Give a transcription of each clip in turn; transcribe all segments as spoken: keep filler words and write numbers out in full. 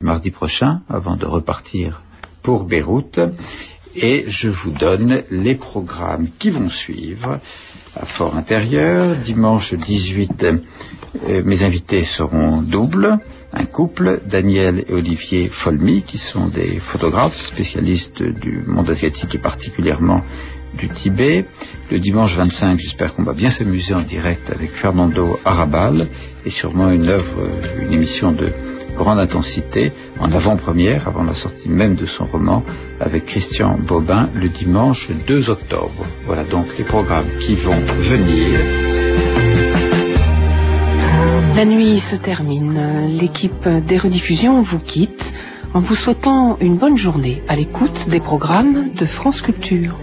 mardi prochain, avant de repartir pour Beyrouth. Et je vous donne les programmes qui vont suivre. À Fort Intérieur, dimanche dix-huit, euh, mes invités seront doubles, un couple, Daniel et Olivier Folmy, qui sont des photographes spécialistes du monde asiatique et particulièrement du Tibet. Le dimanche vingt-cinq, j'espère qu'on va bien s'amuser en direct avec Fernando Arrabal et sûrement une œuvre, une émission de grande intensité en avant-première, avant la sortie même de son roman, avec Christian Bobin le dimanche deux octobre. Voilà donc les programmes qui vont venir. La nuit se termine. L'équipe des rediffusions vous quitte en vous souhaitant une bonne journée à l'écoute des programmes de France Culture.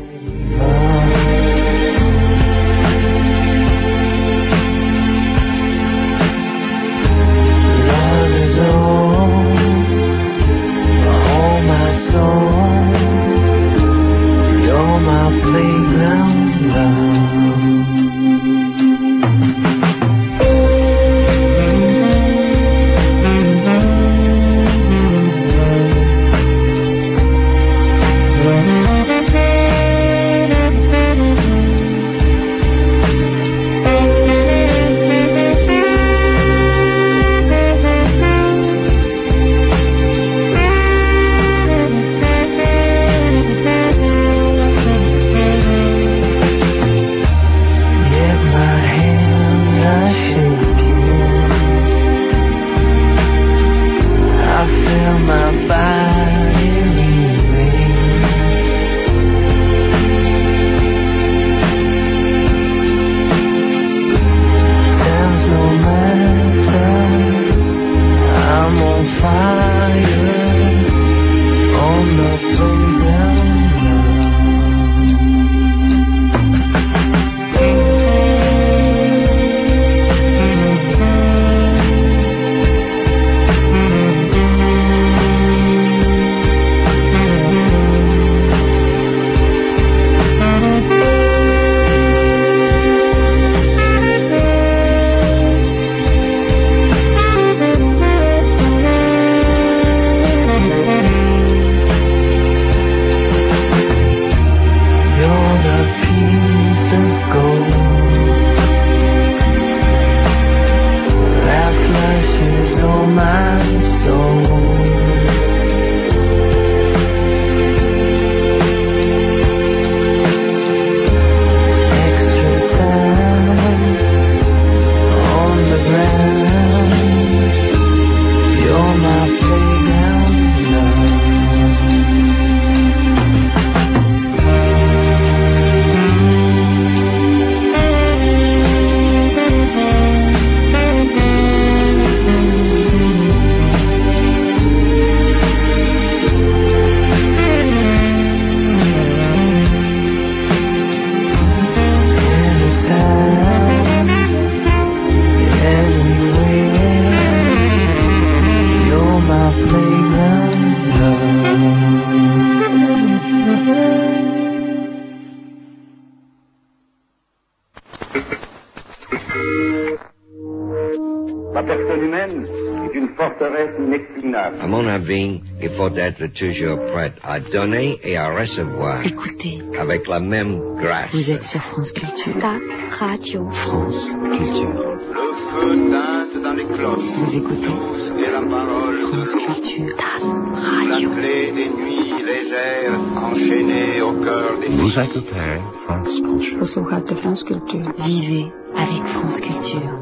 À mon avis, il faut être toujours prêt à donner et à recevoir. Écoutez. Avec la même grâce. Vous êtes sur France Culture. Ta radio. France Culture. Le feu teinte dans les cloches. Vous écoutez. Douce est la parole. France Culture. Ta radio. La clé des nuits légères enchaînées au cœur des Vous écoutez France Culture. Послухайте France Culture. Vivez avec France Culture.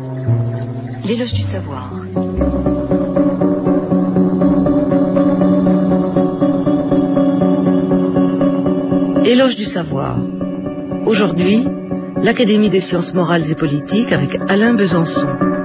L'éloge du savoir. Éloge du savoir. Aujourd'hui, l'Académie des sciences morales et politiques avec Alain Besançon.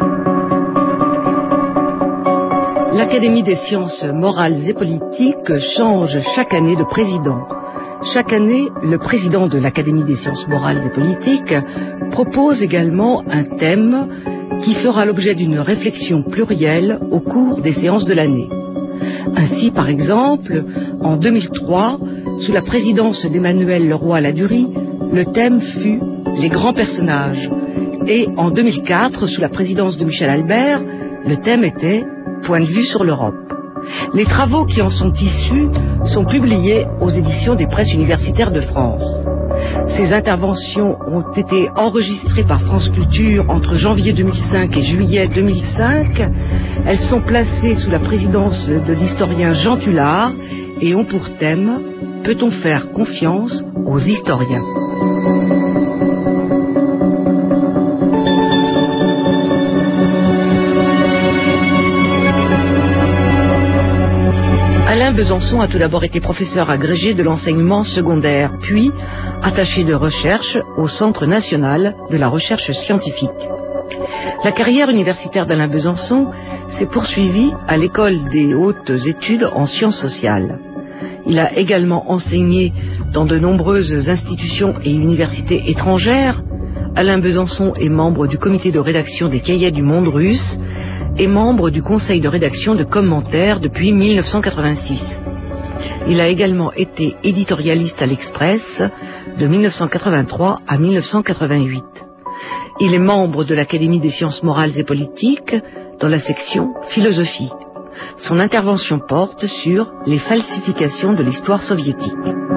L'Académie des sciences morales et politiques change chaque année de président. Chaque année, le président de l'Académie des sciences morales et politiques propose également un thème qui fera l'objet d'une réflexion plurielle au cours des séances de l'année. Ainsi, par exemple, en deux mille trois, sous la présidence d'Emmanuel Leroy-Ladurie, le thème fut « Les grands personnages ». Et en deux mille quatre, sous la présidence de Michel Albert, le thème était « Point de vue sur l'Europe ». Les travaux qui en sont issus sont publiés aux éditions des presses universitaires de France. Ces interventions ont été enregistrées par France Culture entre janvier deux mille cinq et juillet deux mille cinq. Elles sont placées sous la présidence de l'historien Jean Tullard et ont pour thème « Peut-on faire confiance aux historiens ?» Alain Besançon a tout d'abord été professeur agrégé de l'enseignement secondaire, puis attaché de recherche au Centre national de la recherche scientifique. La carrière universitaire d'Alain Besançon s'est poursuivie à l'École des hautes études en sciences sociales. Il a également enseigné dans de nombreuses institutions et universités étrangères. Alain Besançon est membre du comité de rédaction des Cahiers du Monde russe et membre du conseil de rédaction de Commentaires depuis mille neuf cent quatre-vingt-six. Il a également été éditorialiste à l'Express de mille neuf cent quatre-vingt-trois à mille neuf cent quatre-vingt-huit. Il est membre de l'Académie des sciences morales et politiques dans la section philosophie. Son intervention porte sur les falsifications de l'histoire soviétique.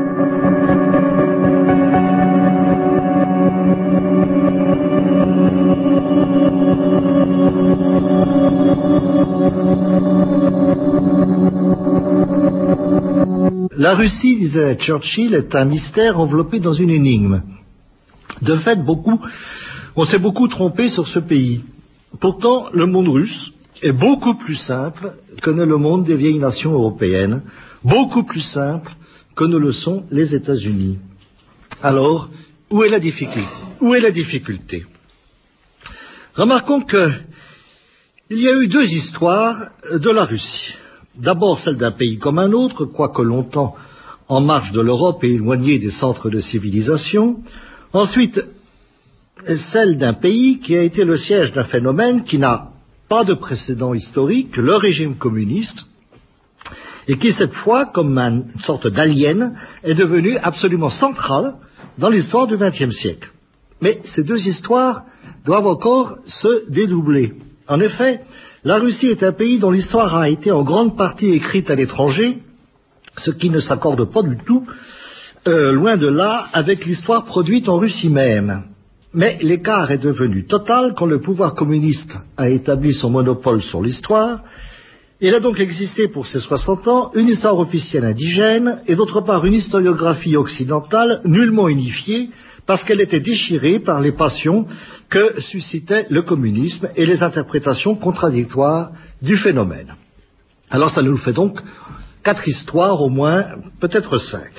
La Russie, disait Churchill, est un mystère enveloppé dans une énigme. De fait, beaucoup, on s'est beaucoup trompé sur ce pays. Pourtant, le monde russe est beaucoup plus simple que ne le monde des vieilles nations européennes, beaucoup plus simple que ne le sont les États-Unis. Alors, où est la difficulté? Où est la difficulté? Remarquons que il y a eu deux histoires de la Russie. D'abord celle d'un pays comme un autre, quoique longtemps en marge de l'Europe et éloigné des centres de civilisation. Ensuite, celle d'un pays qui a été le siège d'un phénomène qui n'a pas de précédent historique, le régime communiste, et qui cette fois, comme une sorte d'alien, est devenu absolument central dans l'histoire du vingtième siècle. Mais ces deux histoires doivent encore se dédoubler. En effet, la Russie est un pays dont l'histoire a été en grande partie écrite à l'étranger, ce qui ne s'accorde pas du tout, euh, loin de là, avec l'histoire produite en Russie même. Mais l'écart est devenu total quand le pouvoir communiste a établi son monopole sur l'histoire. Il a donc existé pour ces soixante ans une histoire officielle indigène et d'autre part une historiographie occidentale nullement unifiée parce qu'elle était déchirée par les passions que suscitait le communisme et les interprétations contradictoires du phénomène. Alors ça nous fait donc quatre histoires au moins, peut-être cinq.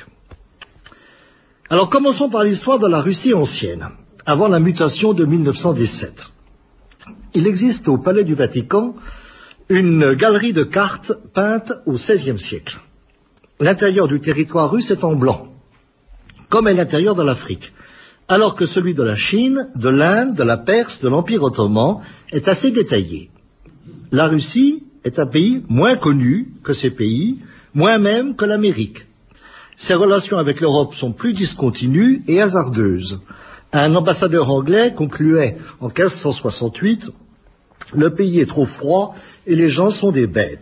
Alors commençons par l'histoire de la Russie ancienne, avant la mutation de mille neuf cent dix-sept. Il existe au Palais du Vatican une galerie de cartes peintes au seizième siècle. L'intérieur du territoire russe est en blanc, comme est l'intérieur de l'Afrique, alors que celui de la Chine, de l'Inde, de la Perse, de l'Empire ottoman est assez détaillé. La Russie est un pays moins connu que ces pays, moins même que l'Amérique. Ses relations avec l'Europe sont plus discontinues et hasardeuses. Un ambassadeur anglais concluait en quinze cent soixante-huit « Le pays est trop froid et les gens sont des bêtes ».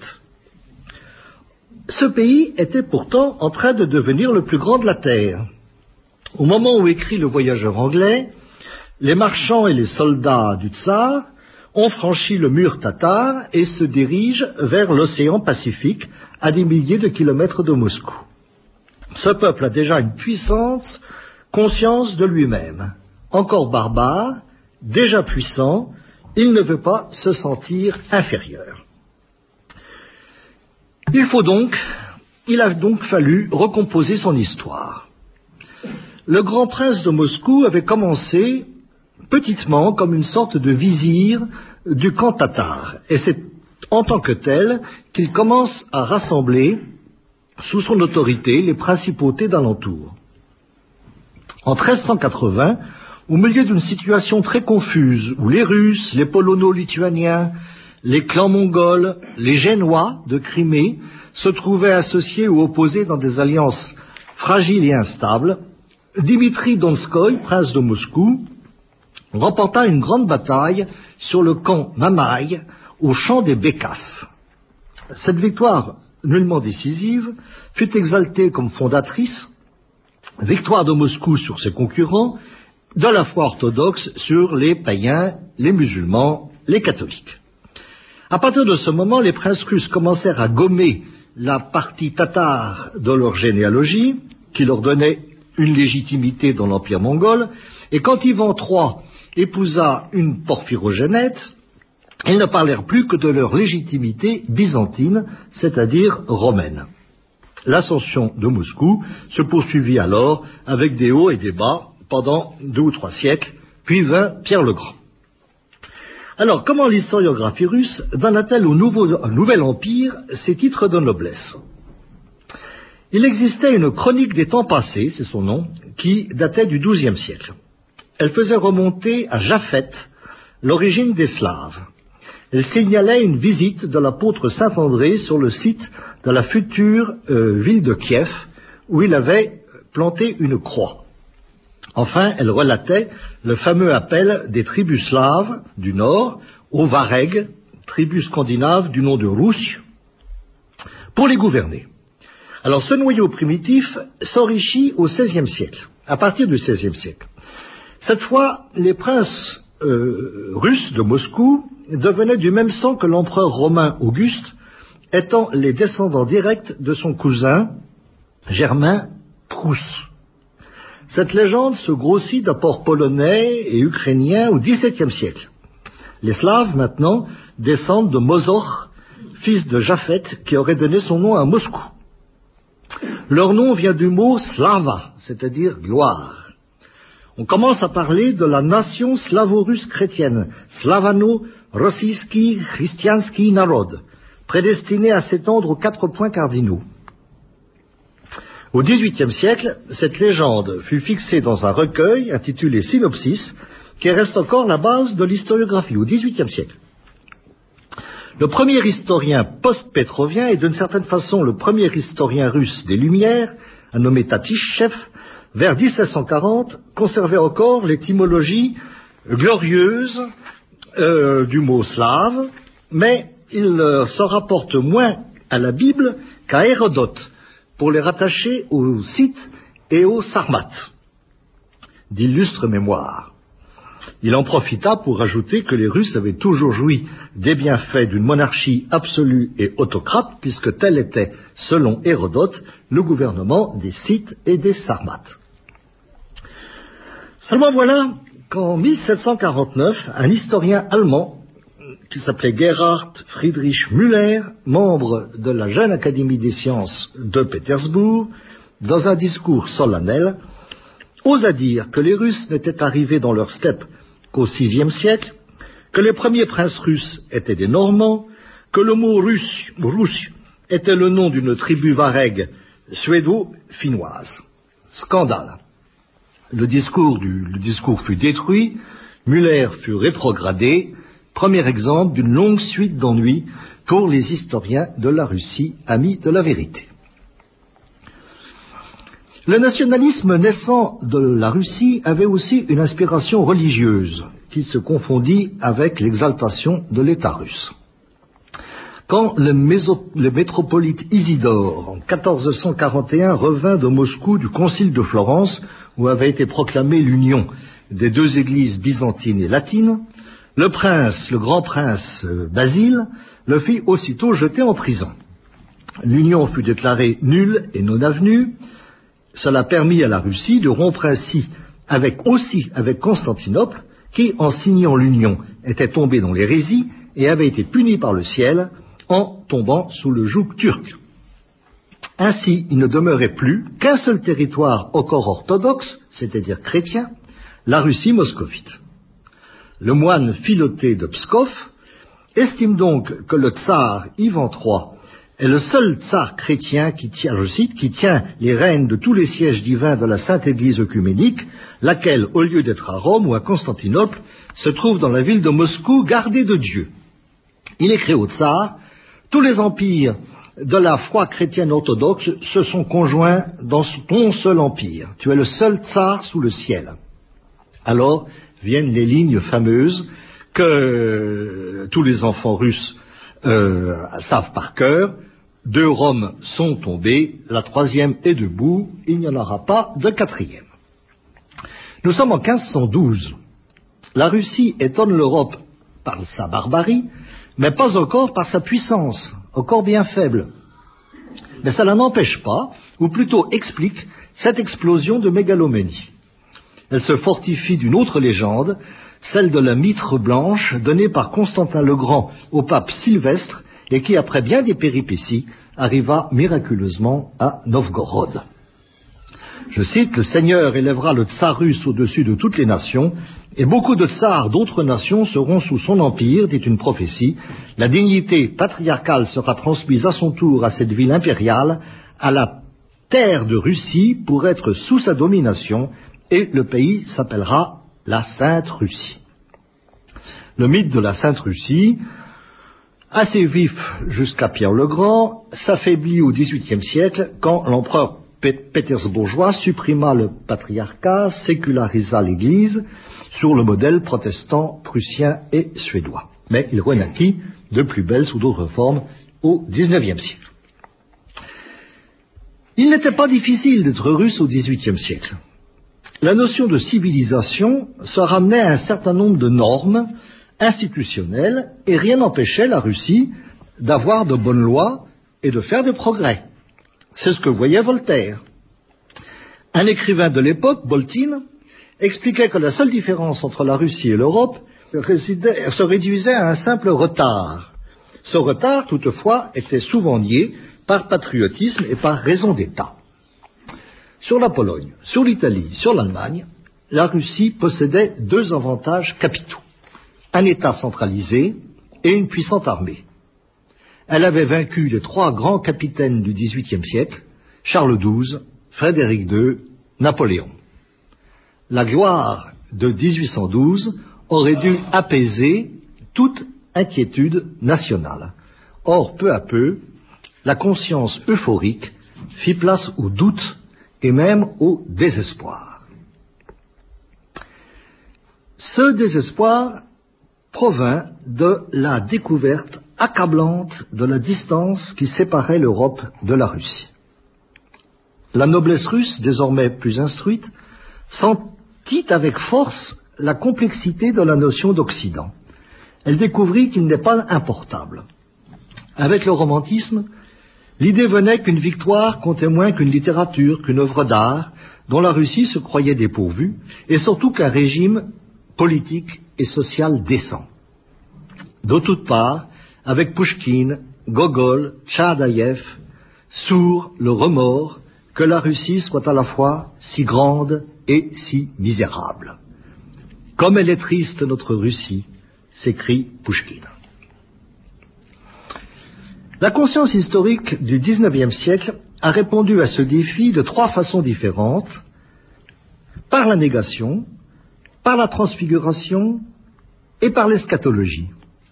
Ce pays était pourtant en train de devenir le plus grand de la Terre. Au moment où écrit le voyageur anglais, les marchands et les soldats du tsar ont franchi le mur tatar et se dirigent vers l'océan Pacifique à des milliers de kilomètres de Moscou. Ce peuple a déjà une puissante conscience de lui-même. Encore barbare, déjà puissant, il ne veut pas se sentir inférieur. Il faut donc, il a donc fallu recomposer son histoire. Le grand prince de Moscou avait commencé petitement comme une sorte de vizir du camp tatar, et c'est en tant que tel qu'il commence à rassembler sous son autorité les principautés d'alentour. En treize cent quatre-vingts, au milieu d'une situation très confuse où les Russes, les Polono-Lituaniens, les clans mongols, les Génois de Crimée se trouvaient associés ou opposés dans des alliances fragiles et instables, Dimitri Donskoy, prince de Moscou, remporta une grande bataille sur le camp Mamaï au champ des Bécasses. Cette victoire nullement décisive, fut exaltée comme fondatrice, victoire de Moscou sur ses concurrents, de la foi orthodoxe sur les païens, les musulmans, les catholiques. À partir de ce moment, les princes russes commencèrent à gommer la partie tatare de leur généalogie, qui leur donnait une légitimité dans l'empire mongol, et quand Ivan trois épousa une porphyrogénète, ils ne parlèrent plus que de leur légitimité byzantine, c'est-à-dire romaine. L'ascension de Moscou se poursuivit alors avec des hauts et des bas pendant deux ou trois siècles, puis vint Pierre le Grand. Alors, comment l'historiographie russe donna-t-elle au, nouveau, au nouvel empire ses titres de noblesse? Il existait une chronique des temps passés, c'est son nom, qui datait du douzième siècle. Elle faisait remonter à Japhet l'origine des Slaves. Elle signalait une visite de l'apôtre saint André sur le site de la future euh, ville de Kiev, où il avait planté une croix. Enfin, elle relatait le fameux appel des tribus slaves du nord aux Varegs, tribus scandinaves du nom de Russe, pour les gouverner. Alors ce noyau primitif s'enrichit au seizième siècle, à partir du seizième siècle. Cette fois, les princes euh, russes de Moscou devenaient du même sang que l'empereur romain Auguste, étant les descendants directs de son cousin Germain Prusse. Cette légende se grossit d'apports polonais et ukrainiens au dix-septième siècle. Les Slaves, maintenant, descendent de Mozor, fils de Japhet, qui aurait donné son nom à Moscou. Leur nom vient du mot slava, c'est-à-dire gloire. On commence à parler de la nation slavo-russe chrétienne, slavano-rossiyski christianski narod, prédestinée à s'étendre aux quatre points cardinaux. Au dix-huitième siècle, cette légende fut fixée dans un recueil intitulé Synopsis, qui reste encore la base de l'historiographie, au dix-huitième siècle. Le premier historien post-pétrovien et d'une certaine façon le premier historien russe des Lumières, un nommé Tatishev, vers dix-sept cent quarante, conservait encore l'étymologie glorieuse euh, du mot slave, mais il euh, s'en rapporte moins à la Bible qu'à Hérodote, pour les rattacher aux Scythes et aux Sarmates, d'illustres mémoires. Il en profita pour ajouter que les Russes avaient toujours joui des bienfaits d'une monarchie absolue et autocrate, puisque tel était, selon Hérodote, le gouvernement des Scythes et des Sarmates. Seulement voilà qu'en mille sept cent quarante-neuf, un historien allemand qui s'appelait Gerhard Friedrich Müller, membre de la jeune Académie des sciences de Pétersbourg, dans un discours solennel, osa dire que les Russes n'étaient arrivés dans leur steppe qu'au sixième siècle, que les premiers princes russes étaient des Normands, que le mot russe, russe était le nom d'une tribu varègue suédo-finnoise. Scandale. Le discours, du, le discours fut détruit, Müller fut rétrogradé, premier exemple d'une longue suite d'ennuis pour les historiens de la Russie, amis de la vérité. Le nationalisme naissant de la Russie avait aussi une inspiration religieuse qui se confondit avec l'exaltation de l'État russe. Quand le, méso, le métropolite Isidore, en quatorze cent quarante et un, revint de Moscou du concile de Florence, où avait été proclamée l'union des deux églises byzantines et latines, le prince, le grand prince Basile, le fit aussitôt jeter en prison. L'union fut déclarée nulle et non avenue. Cela permit à la Russie de rompre ainsi avec, aussi avec Constantinople, qui, en signant l'union, était tombée dans l'hérésie et avait été punie par le ciel en tombant sous le joug turc. Ainsi, il ne demeurait plus qu'un seul territoire encore orthodoxe, c'est-à-dire chrétien, la Russie moscovite. Le moine Philoté de Pskov estime donc que le tsar Ivan trois est le seul tsar chrétien qui tient, je cite, qui tient les rênes de tous les sièges divins de la Sainte Église œcuménique, laquelle, au lieu d'être à Rome ou à Constantinople, se trouve dans la ville de Moscou, gardée de Dieu. Il écrit au tsar: tous les empires de la foi chrétienne orthodoxe se sont conjoints dans ton seul empire. Tu es le seul tsar sous le ciel. Alors viennent les lignes fameuses que tous les enfants russes euh, savent par cœur. Deux Roms sont tombés, la troisième est debout, il n'y en aura pas de quatrième. Nous sommes en quinze cent douze. La Russie étonne l'Europe par sa barbarie, mais pas encore par sa puissance, encore bien faible. Mais cela n'empêche pas, ou plutôt explique, cette explosion de mégalomanie. Elle se fortifie d'une autre légende, celle de la mitre blanche donnée par Constantin le Grand au pape Sylvestre et qui, après bien des péripéties, arriva miraculeusement à Novgorod. Je cite, « Le Seigneur élèvera le tsar russe au-dessus de toutes les nations, et beaucoup de tsars d'autres nations seront sous son empire, dit une prophétie. La dignité patriarcale sera transmise à son tour à cette ville impériale, à la terre de Russie, pour être sous sa domination, et le pays s'appellera la Sainte Russie. » Le mythe de la Sainte Russie, assez vif jusqu'à Pierre le Grand, s'affaiblit au dix-huitième siècle quand l'empereur pétersbourgeois supprima le patriarcat, sécularisa l'Église sur le modèle protestant prussien et suédois. Mais il renaquit de plus belle sous d'autres formes au dix-neuvième siècle. Il n'était pas difficile d'être russe au dix-huitième siècle. La notion de civilisation se ramenait à un certain nombre de normes institutionnelles et rien n'empêchait la Russie d'avoir de bonnes lois et de faire des progrès. C'est ce que voyait Voltaire. Un écrivain de l'époque, Boltin, expliquait que la seule différence entre la Russie et l'Europe résidait, se réduisait à un simple retard. Ce retard, toutefois, était souvent nié par patriotisme et par raison d'État. Sur la Pologne, sur l'Italie, sur l'Allemagne, la Russie possédait deux avantages capitaux. Un État centralisé et une puissante armée. Elle avait vaincu les trois grands capitaines du dix-huitième siècle, Charles douze, Frédéric deux, Napoléon. La gloire de dix-huit cent douze aurait dû apaiser toute inquiétude nationale. Or, peu à peu, la conscience euphorique fit place au doute et même au désespoir. Ce désespoir provint de la découverte accablante de la distance qui séparait l'Europe de la Russie. La noblesse russe, désormais plus instruite, sentit avec force la complexité de la notion d'Occident. Elle découvrit qu'il n'est pas importable. Avec le romantisme, l'idée venait qu'une victoire comptait moins qu'une littérature, qu'une œuvre d'art, dont la Russie se croyait dépourvue, et surtout qu'un régime politique et social décent. De toutes parts, avec Pouchkine, Gogol, Tchadaïev, sourd le remords que la Russie soit à la fois si grande et si misérable. Comme elle est triste, notre Russie, s'écrie Pouchkine. La conscience historique du dix-neuvième siècle a répondu à ce défi de trois façons différentes, par la négation, par la transfiguration et par l'eschatologie.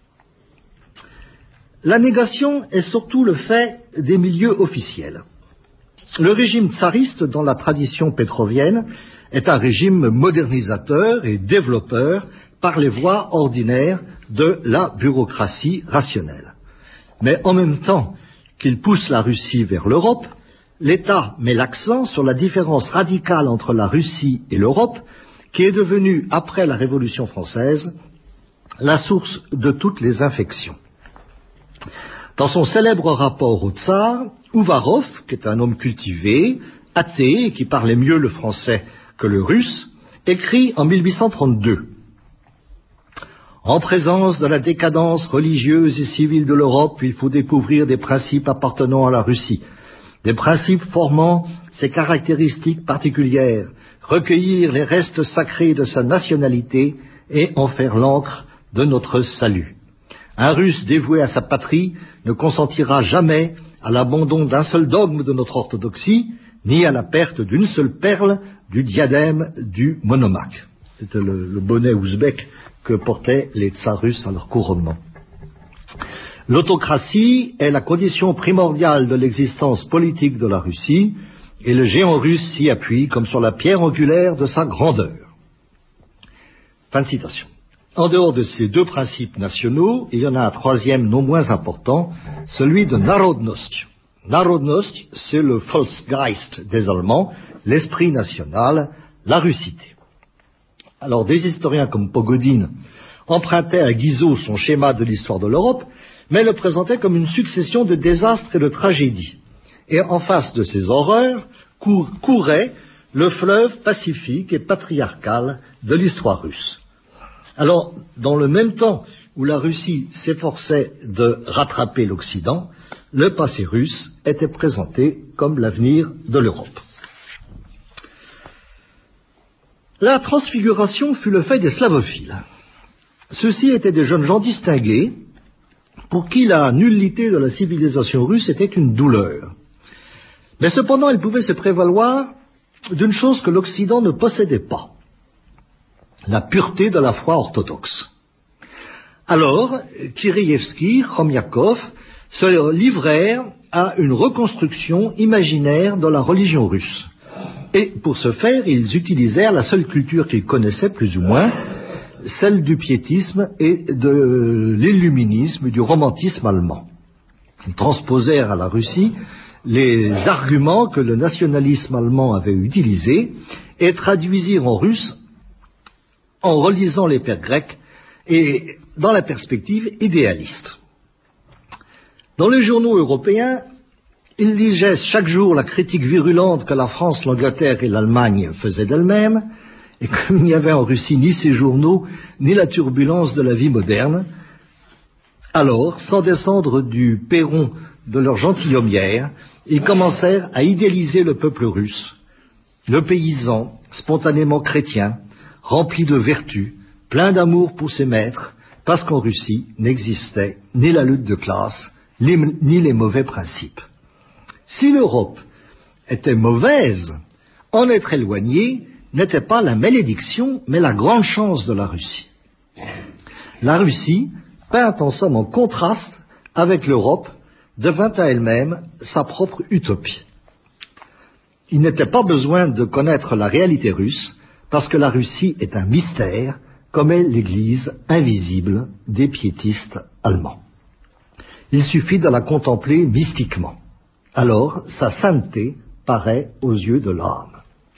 La négation est surtout le fait des milieux officiels. Le régime tsariste, dans la tradition pétrovienne, est un régime modernisateur et développeur par les voies ordinaires de la bureaucratie rationnelle. Mais en même temps qu'il pousse la Russie vers l'Europe, l'État met l'accent sur la différence radicale entre la Russie et l'Europe, qui est devenue, après la Révolution française, la source de toutes les infections. Dans son célèbre rapport au tsar, Ouvarov, qui est un homme cultivé, athée et qui parlait mieux le français que le russe, écrit en mille huit cent trente-deux « En présence de la décadence religieuse et civile de l'Europe, il faut découvrir des principes appartenant à la Russie, des principes formant ses caractéristiques particulières, recueillir les restes sacrés de sa nationalité et en faire l'encre de notre salut. Un Russe dévoué à sa patrie ne consentira jamais à l'abandon d'un seul dogme de notre orthodoxie, ni à la perte d'une seule perle du diadème du monomaque. » C'était le, le bonnet ouzbek que portaient les tsars russes à leur couronnement. L'autocratie est la condition primordiale de l'existence politique de la Russie, et le géant russe s'y appuie comme sur la pierre angulaire de sa grandeur. Fin de citation. En dehors de ces deux principes nationaux, il y en a un troisième non moins important, celui de narodnost. Narodnost, c'est le Volksgeist des Allemands, l'esprit national, la russité. Alors, des historiens comme Pogodine empruntaient à Guizot son schéma de l'histoire de l'Europe, mais le présentaient comme une succession de désastres et de tragédies. Et en face de ces horreurs, cour- courait le fleuve pacifique et patriarcal de l'histoire russe. Alors, dans le même temps où la Russie s'efforçait de rattraper l'Occident, le passé russe était présenté comme l'avenir de l'Europe. La transfiguration fut le fait des slavophiles. Ceux-ci étaient des jeunes gens distingués, pour qui la nullité de la civilisation russe était une douleur. Mais cependant, ils pouvaient se prévaloir d'une chose que l'Occident ne possédait pas, la pureté de la foi orthodoxe. Alors, Kireïevski, Khomyakov se livrèrent à une reconstruction imaginaire de la religion russe. Et pour ce faire, ils utilisèrent la seule culture qu'ils connaissaient plus ou moins, celle du piétisme et de l'illuminisme, du romantisme allemand. Ils transposèrent à la Russie les arguments que le nationalisme allemand avait utilisés et traduisirent en russe en relisant les pères grecs et dans la perspective idéaliste. Dans les journaux européens, ils lisaient chaque jour la critique virulente que la France, l'Angleterre et l'Allemagne faisaient d'elles-mêmes, et comme il n'y avait en Russie ni ces journaux, ni la turbulence de la vie moderne, alors, sans descendre du perron de leur gentilhommière, ils commencèrent à idéaliser le peuple russe, le paysan, spontanément chrétien, rempli de vertus, plein d'amour pour ses maîtres, parce qu'en Russie n'existait ni la lutte de classe, ni les mauvais principes. Si l'Europe était mauvaise, en être éloignée n'était pas la malédiction, mais la grande chance de la Russie. La Russie, peinte en somme en contraste avec l'Europe, devint à elle-même sa propre utopie. Il n'était pas besoin de connaître la réalité russe, parce que la Russie est un mystère, comme est l'Église invisible des piétistes allemands. Il suffit de la contempler mystiquement. Alors, sa sainteté paraît aux yeux de l'âme.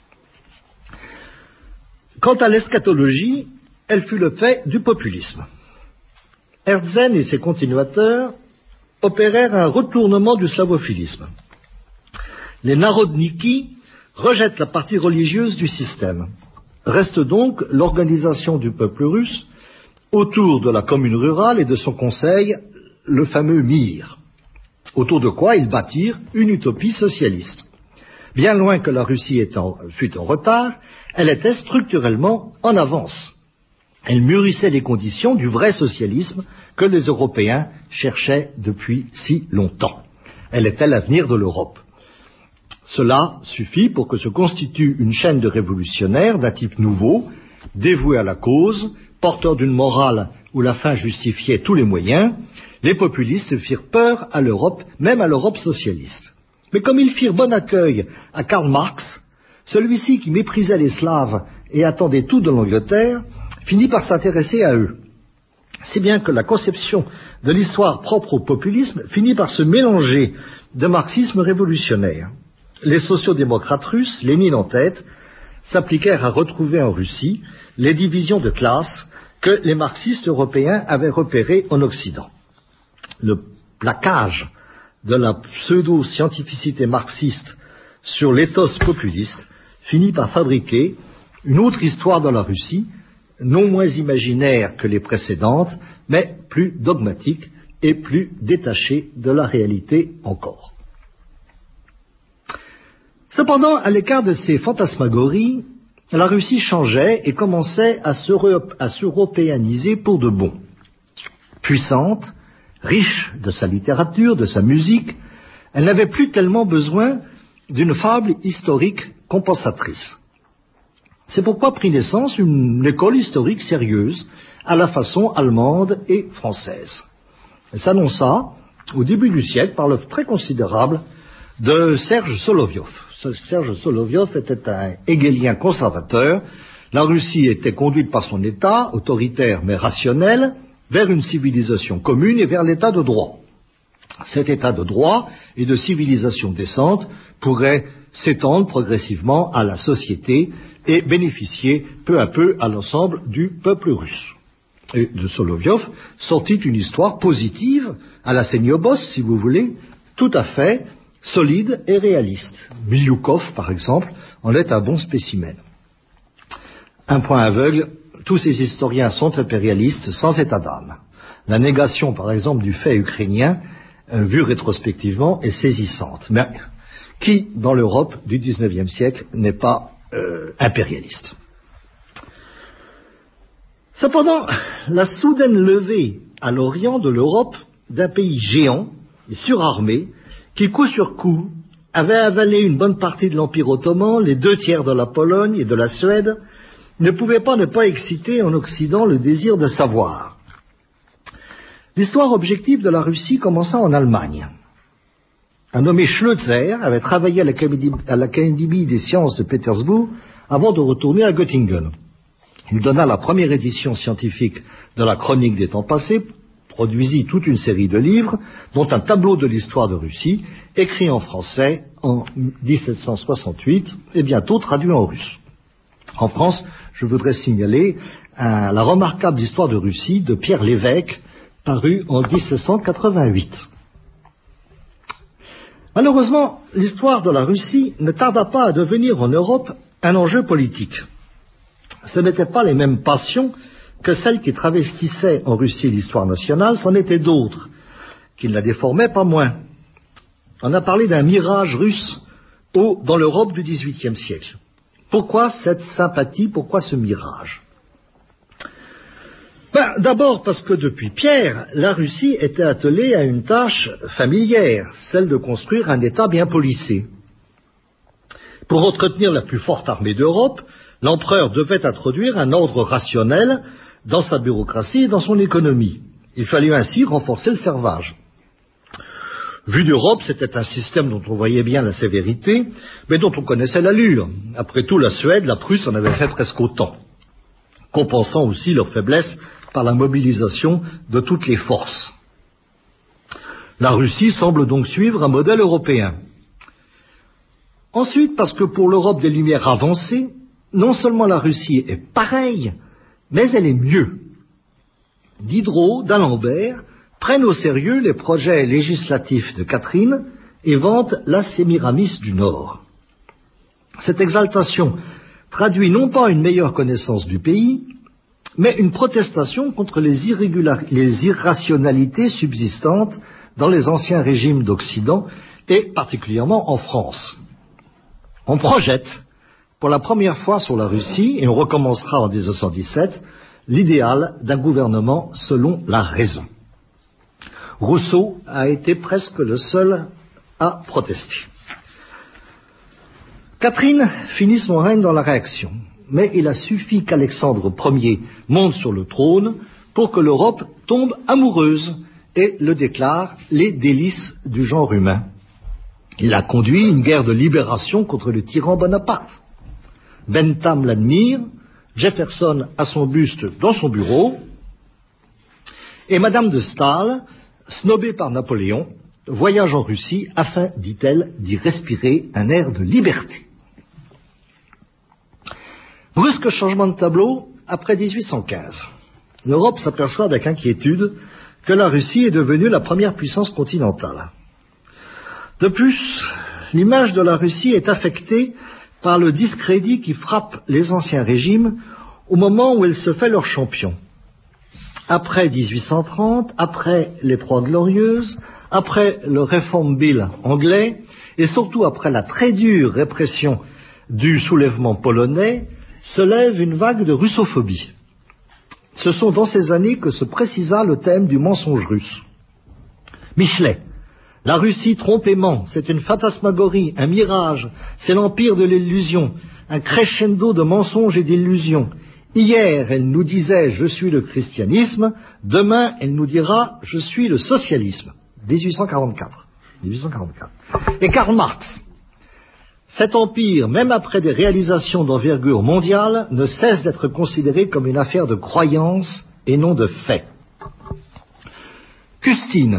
Quant à l'eschatologie, elle fut le fait du populisme. Herzen et ses continuateurs opérèrent un retournement du slavophilisme. Les narodniki rejettent la partie religieuse du système. Reste donc l'organisation du peuple russe autour de la commune rurale et de son conseil, le fameux Mir, autour de quoi ils bâtirent une utopie socialiste. Bien loin que la Russie étant, fût en retard, elle était structurellement en avance. Elle mûrissait les conditions du vrai socialisme que les Européens cherchaient depuis si longtemps. Elle était l'avenir de l'Europe. Cela suffit pour que se constitue une chaîne de révolutionnaires d'un type nouveau, dévoués à la cause, porteurs d'une morale où la fin justifiait tous les moyens. Les populistes firent peur à l'Europe, même à l'Europe socialiste. Mais comme ils firent bon accueil à Karl Marx, celui-ci qui méprisait les Slaves et attendait tout de l'Angleterre, finit par s'intéresser à eux. Si bien que la conception de l'histoire propre au populisme finit par se mélanger de marxisme révolutionnaire. Les sociodémocrates russes, Lénine en tête, s'appliquèrent à retrouver en Russie les divisions de classe que les marxistes européens avaient repérées en Occident. Le plaquage de la pseudo-scientificité marxiste sur l'éthos populiste finit par fabriquer une autre histoire de la Russie, non moins imaginaire que les précédentes, mais plus dogmatique et plus détachée de la réalité encore. Cependant, à l'écart de ces fantasmagories, la Russie changeait et commençait à s'européaniser pour de bon. Puissante, riche de sa littérature, de sa musique, elle n'avait plus tellement besoin d'une fable historique compensatrice. C'est pourquoi prit naissance une école historique sérieuse, à la façon allemande et française. Elle s'annonça au début du siècle par l'œuvre très considérable de Serge Solovyov. Serge Solovyov était un hegelien conservateur. La Russie était conduite par son État, autoritaire mais rationnel, vers une civilisation commune et vers l'État de droit. Cet état de droit et de civilisation décente pourrait s'étendre progressivement à la société et bénéficier peu à peu à l'ensemble du peuple russe. Et de Solovyov sortit une histoire positive, à la Seniobos, si vous voulez, tout à fait solide et réaliste. Milioukov, par exemple, en est un bon spécimen. Un point aveugle, tous ces historiens sont impérialistes sans état d'âme. La négation, par exemple, du fait ukrainien, euh, vue rétrospectivement, est saisissante. Mais qui, dans l'Europe du dix-neuvième siècle, n'est pas euh, impérialiste? Cependant, la soudaine levée à l'orient de l'Europe d'un pays géant et surarmé, qui coup sur coup avait avalé une bonne partie de l'Empire ottoman, les deux tiers de la Pologne et de la Suède, ne pouvait pas ne pas exciter en Occident le désir de savoir. L'histoire objective de la Russie commença en Allemagne. Un nommé Schleutzer avait travaillé à l'Académie des sciences de Pétersbourg avant de retourner à Göttingen. Il donna la première édition scientifique de la Chronique des temps passés, produisit toute une série de livres, dont un tableau de l'histoire de Russie, écrit en français en dix-sept cent soixante-huit et bientôt traduit en russe. En France, je voudrais signaler euh, la remarquable histoire de Russie de Pierre Lévesque, paru en dix-sept cent quatre-vingt-huit. Malheureusement, l'histoire de la Russie ne tarda pas à devenir en Europe un enjeu politique. Ce n'étaient pas les mêmes passions que celles qui travestissaient en Russie l'histoire nationale, c'en étaient d'autres, qui ne la déformaient pas moins. On a parlé d'un mirage russe au, dans l'Europe du dix-huitième siècle. Pourquoi cette sympathie, pourquoi ce mirage? Ben, d'abord parce que depuis Pierre, la Russie était attelée à une tâche familière, celle de construire un État bien policé. Pour entretenir la plus forte armée d'Europe, l'empereur devait introduire un ordre rationnel dans sa bureaucratie et dans son économie. Il fallait ainsi renforcer le servage. Vu d'Europe, c'était un système dont on voyait bien la sévérité, mais dont on connaissait l'allure. Après tout, la Suède, la Prusse en avaient fait presque autant, compensant aussi leur faiblesse par la mobilisation de toutes les forces. La Russie semble donc suivre un modèle européen. Ensuite, parce que pour l'Europe des Lumières avancées, non seulement la Russie est pareille, mais elle est mieux. Diderot, d'Alembert prennent au sérieux les projets législatifs de Catherine et vantent la Sémiramis du Nord. Cette exaltation traduit non pas une meilleure connaissance du pays, mais une protestation contre les, les irrationalités subsistantes dans les anciens régimes d'Occident et particulièrement en France. On projette pour la première fois sur la Russie, et on recommencera en dix-neuf cent dix-sept, l'idéal d'un gouvernement selon la raison. Rousseau a été presque le seul à protester. Catherine finit son règne dans la réaction, mais il a suffi qu'Alexandre Ier monte sur le trône pour que l'Europe tombe amoureuse et le déclare les délices du genre humain. Il a conduit une guerre de libération contre le tyran Bonaparte. Bentham l'admire, Jefferson a son buste dans son bureau, et Madame de Staël, snobée par Napoléon, voyage en Russie afin, dit-elle, d'y respirer un air de liberté. Brusque changement de tableau après dix-huit cent quinze. L'Europe s'aperçoit avec inquiétude que la Russie est devenue la première puissance continentale. De plus, l'image de la Russie est affectée par le discrédit qui frappe les anciens régimes au moment où elle se fait leur champion. Après dix-huit cent trente, après les Trois Glorieuses, après le Reform Bill anglais, et surtout après la très dure répression du soulèvement polonais, se lève une vague de russophobie. Ce sont dans ces années que se précisa le thème du mensonge russe. Michelet: la Russie trompe et ment, c'est une fantasmagorie, un mirage, c'est l'empire de l'illusion, un crescendo de mensonges et d'illusions. Hier, elle nous disait « je suis le christianisme », demain, elle nous dira « je suis le socialisme ». dix-huit cent quarante-quatre. dix-huit cent quarante-quatre. Et Karl Marx: cet empire, même après des réalisations d'envergure mondiale, ne cesse d'être considéré comme une affaire de croyance et non de fait. Custine: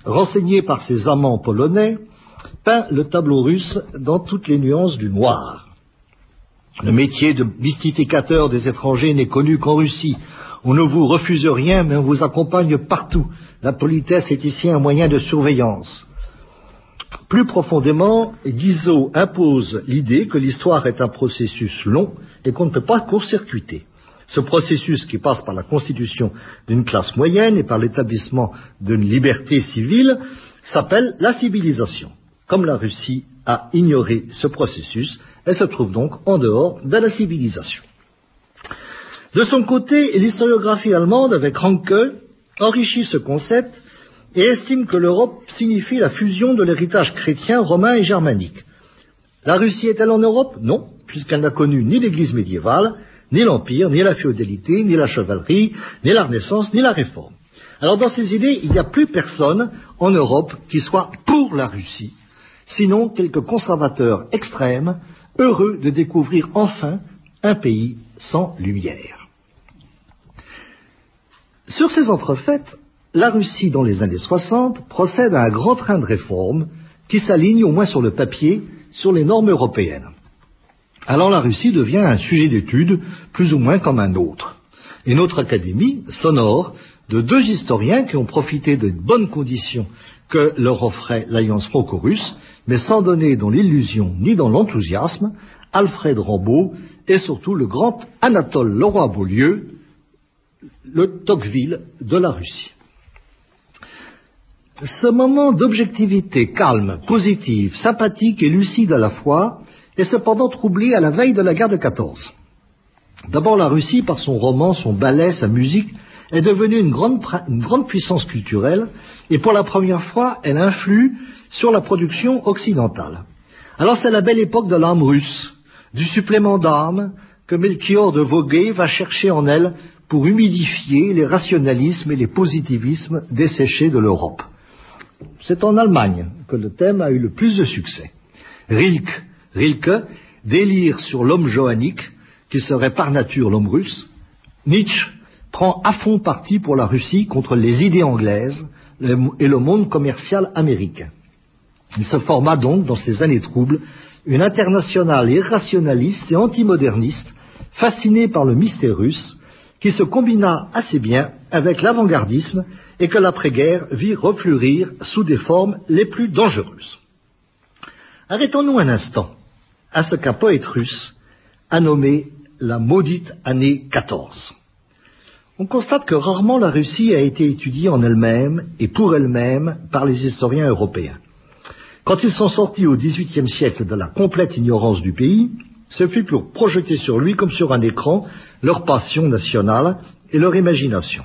renseigné par ses amants polonais, peint le tableau russe dans toutes les nuances du noir. Le métier de mystificateur des étrangers n'est connu qu'en Russie. On ne vous refuse rien, mais on vous accompagne partout. La politesse est ici un moyen de surveillance. Plus profondément, Guizot impose l'idée que l'histoire est un processus long et qu'on ne peut pas court-circuiter. Ce processus, qui passe par la constitution d'une classe moyenne et par l'établissement d'une liberté civile, s'appelle la civilisation. Comme la Russie a ignoré ce processus, elle se trouve donc en dehors de la civilisation. De son côté, l'historiographie allemande, avec Ranke, enrichit ce concept et estime que l'Europe signifie la fusion de l'héritage chrétien, romain et germanique. La Russie est-elle en Europe? Non, puisqu'elle n'a connu ni l'Église médiévale, ni l'Empire, ni la féodalité, ni la chevalerie, ni la Renaissance, ni la Réforme. Alors dans ces idées, il n'y a plus personne en Europe qui soit pour la Russie, sinon quelques conservateurs extrêmes, heureux de découvrir enfin un pays sans lumière. Sur ces entrefaites, la Russie, dans les années soixante, procède à un grand train de réformes qui s'aligne, au moins sur le papier, sur les normes européennes. Alors la Russie devient un sujet d'étude plus ou moins comme un autre. Et notre académie s'honore de deux historiens qui ont profité de bonnes conditions que leur offrait l'alliance franco-russe, mais sans donner dans l'illusion ni dans l'enthousiasme, Alfred Rambaud et surtout le grand Anatole Leroy-Beaulieu, le Tocqueville de la Russie. Ce moment d'objectivité calme, positive, sympathique et lucide à la fois est cependant troublé à la veille de la guerre de quatorze. D'abord, la Russie, par son roman, son ballet, sa musique, est devenue une grande, une grande puissance culturelle et pour la première fois, elle influe sur la production occidentale. Alors c'est la belle époque de l'âme russe, du supplément d'âme que Melchior de Voguet va chercher en elle pour humidifier les rationalismes et les positivismes desséchés de l'Europe. C'est en Allemagne que le thème a eu le plus de succès. Rilke, Rilke délire sur l'homme johannique, qui serait par nature l'homme russe. Nietzsche prend à fond parti pour la Russie contre les idées anglaises et le monde commercial américain. Il se forma donc, dans ces années troubles, une internationale irrationaliste et antimoderniste, fascinée par le mystère russe, qui se combina assez bien avec l'avant-gardisme et que l'après-guerre vit refleurir sous des formes les plus dangereuses. Arrêtons-nous un instant à ce qu'un poète russe a nommé la maudite année quatorze. On constate que rarement la Russie a été étudiée en elle-même et pour elle-même par les historiens européens. Quand ils sont sortis au dix-huitième siècle de la complète ignorance du pays, ce fut pour projeter sur lui, comme sur un écran, leur passion nationale et leur imagination.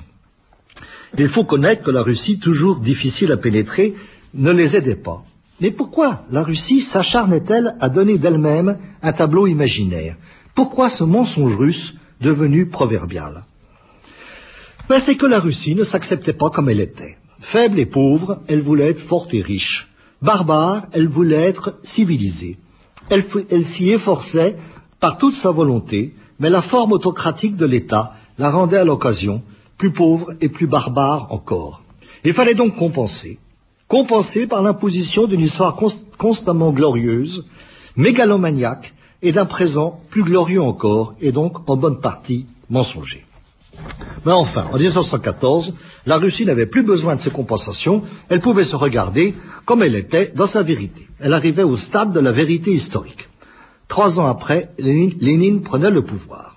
Il faut connaître que la Russie, toujours difficile à pénétrer, ne les aidait pas. Mais pourquoi la Russie s'acharnait-elle à donner d'elle-même un tableau imaginaire? Pourquoi ce mensonge russe devenu proverbial? Ben, c'est que la Russie ne s'acceptait pas comme elle était. Faible et pauvre, elle voulait être forte et riche. Barbare, elle voulait être civilisée. Elle, elle s'y efforçait par toute sa volonté, mais la forme autocratique de l'État la rendait à l'occasion plus pauvre et plus barbare encore. Il fallait donc compenser. Compenser par l'imposition d'une histoire const- constamment glorieuse, mégalomaniaque, et d'un présent plus glorieux encore, et donc en bonne partie mensonger. Mais enfin, en dix-neuf cent quatorze, la Russie n'avait plus besoin de ces compensations, elle pouvait se regarder comme elle était dans sa vérité. Elle arrivait au stade de la vérité historique. Trois ans après, Lénine, Lénine prenait le pouvoir.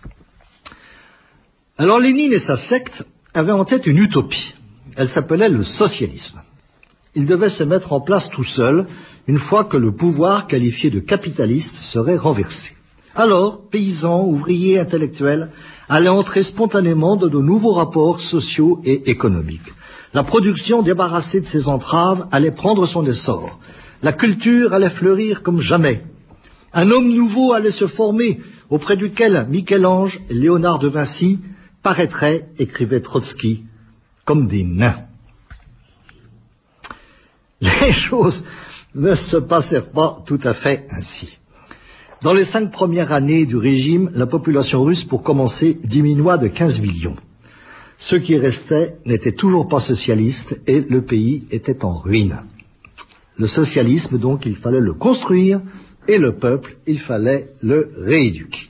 Alors Lénine et sa secte avaient en tête une utopie. Elle s'appelait le socialisme. Il devait se mettre en place tout seul, une fois que le pouvoir qualifié de capitaliste serait renversé. Alors, paysans, ouvriers, intellectuels allaient entrer spontanément dans de nouveaux rapports sociaux et économiques. La production, débarrassée de ses entraves, allait prendre son essor. La culture allait fleurir comme jamais. Un homme nouveau allait se former, auprès duquel Michel-Ange et Léonard de Vinci paraîtraient, écrivait Trotsky, comme des nains. Les choses ne se passèrent pas tout à fait ainsi. Dans les cinq premières années du régime, la population russe, pour commencer, diminua de quinze millions. Ce qui restait n'était toujours pas socialiste et le pays était en ruine. Le socialisme, donc, il fallait le construire et le peuple, il fallait le rééduquer.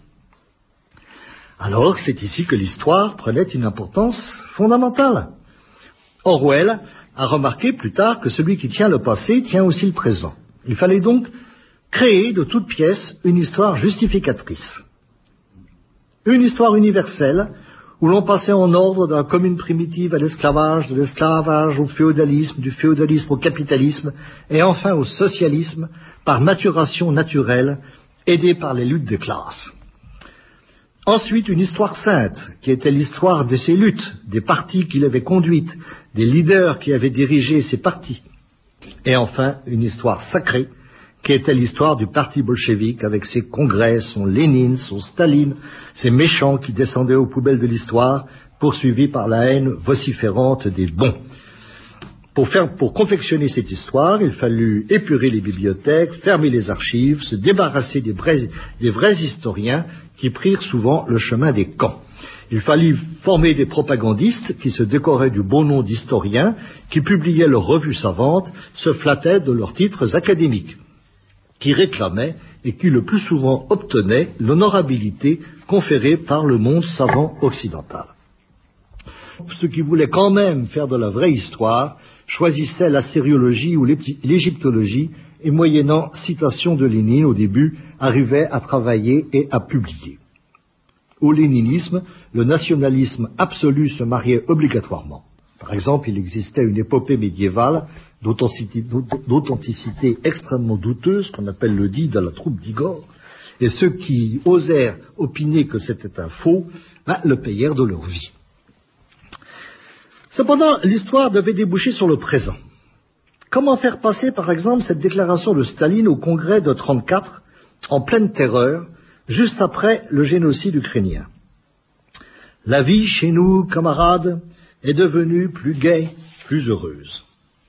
Alors, c'est ici que l'histoire prenait une importance fondamentale. Orwell a remarqué plus tard que celui qui tient le passé tient aussi le présent. Il fallait donc créer de toutes pièces une histoire justificatrice. Une histoire universelle où l'on passait en ordre de la commune primitive à l'esclavage, de l'esclavage au féodalisme, du féodalisme au capitalisme, et enfin au socialisme, par maturation naturelle, aidée par les luttes des classes. Ensuite, une histoire sainte, qui était l'histoire de ces luttes, des partis qui l'avaient conduite, des leaders qui avaient dirigé ces partis. Et enfin, une histoire sacrée, qui était l'histoire du parti bolchevique avec ses congrès, son Lénine, son Staline, ces méchants qui descendaient aux poubelles de l'histoire, poursuivis par la haine vociférante des bons. Pour, faire, pour confectionner cette histoire, il fallut épurer les bibliothèques, fermer les archives, se débarrasser des vrais, des vrais historiens qui prirent souvent le chemin des camps. Il fallut former des propagandistes qui se décoraient du beau nom d'historiens, qui publiaient leurs revues savantes, se flattaient de leurs titres académiques, qui réclamaient et qui le plus souvent obtenaient l'honorabilité conférée par le monde savant occidental. Ceux qui voulaient quand même faire de la vraie histoire choisissaient la sériologie ou l'égyptologie et, moyennant citation de Lénine au début, arrivaient à travailler et à publier. Au léninisme, le nationalisme absolu se mariait obligatoirement. Par exemple, il existait une épopée médiévale d'authenticité, d'authenticité extrêmement douteuse, qu'on appelle le dit de la troupe d'Igor, et ceux qui osèrent opiner que c'était un faux, ben, le payèrent de leur vie. Cependant, l'histoire devait déboucher sur le présent. Comment faire passer, par exemple, cette déclaration de Staline au congrès de trente-quatre, en pleine terreur, juste après le génocide ukrainien? La vie chez nous, camarades, est devenue plus gaie, plus heureuse.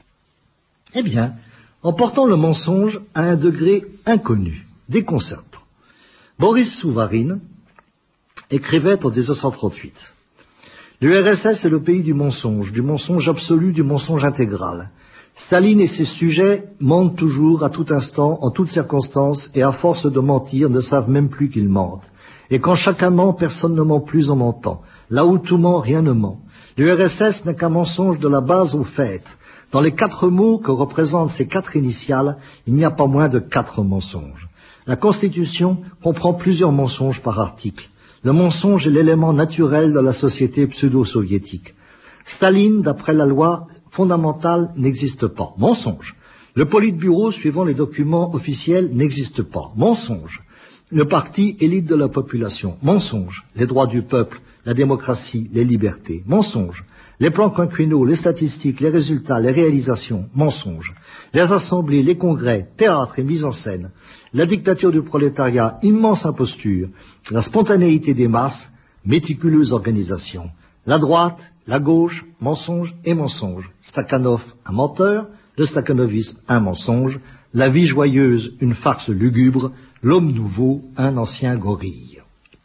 Eh bien, en portant le mensonge à un degré inconnu, déconcertant, Boris Souvarine écrivait en dix-neuf cent trente-huit: l'U R S S est le pays du mensonge, du mensonge absolu, du mensonge intégral. Staline et ses sujets mentent toujours, à tout instant, en toutes circonstances, et à force de mentir, ne savent même plus qu'ils mentent. Et quand chacun ment, personne ne ment plus en mentant. Là où tout ment, rien ne ment. L'U R S S n'est qu'un mensonge de la base au fait. Dans les quatre mots que représentent ces quatre initiales, il n'y a pas moins de quatre mensonges. La Constitution comprend plusieurs mensonges par article. Le mensonge est l'élément naturel de la société pseudo-soviétique. Staline, d'après la loi fondamentale, n'existe pas. Mensonge. Le Politburo, suivant les documents officiels, n'existe pas. Mensonge. Le parti élite de la population. Mensonge. Les droits du peuple, la démocratie, les libertés. Mensonge. Les plans quinquennaux, les statistiques, les résultats, les réalisations. Mensonge. Les assemblées, les congrès, théâtre et mise en scène. La dictature du prolétariat, immense imposture. La spontanéité des masses, méticuleuse organisation. La droite, la gauche, mensonge et mensonge. Stakhanov, un menteur. Le stakhanovisme, un mensonge. La vie joyeuse, une farce lugubre. L'homme nouveau, un ancien gorille.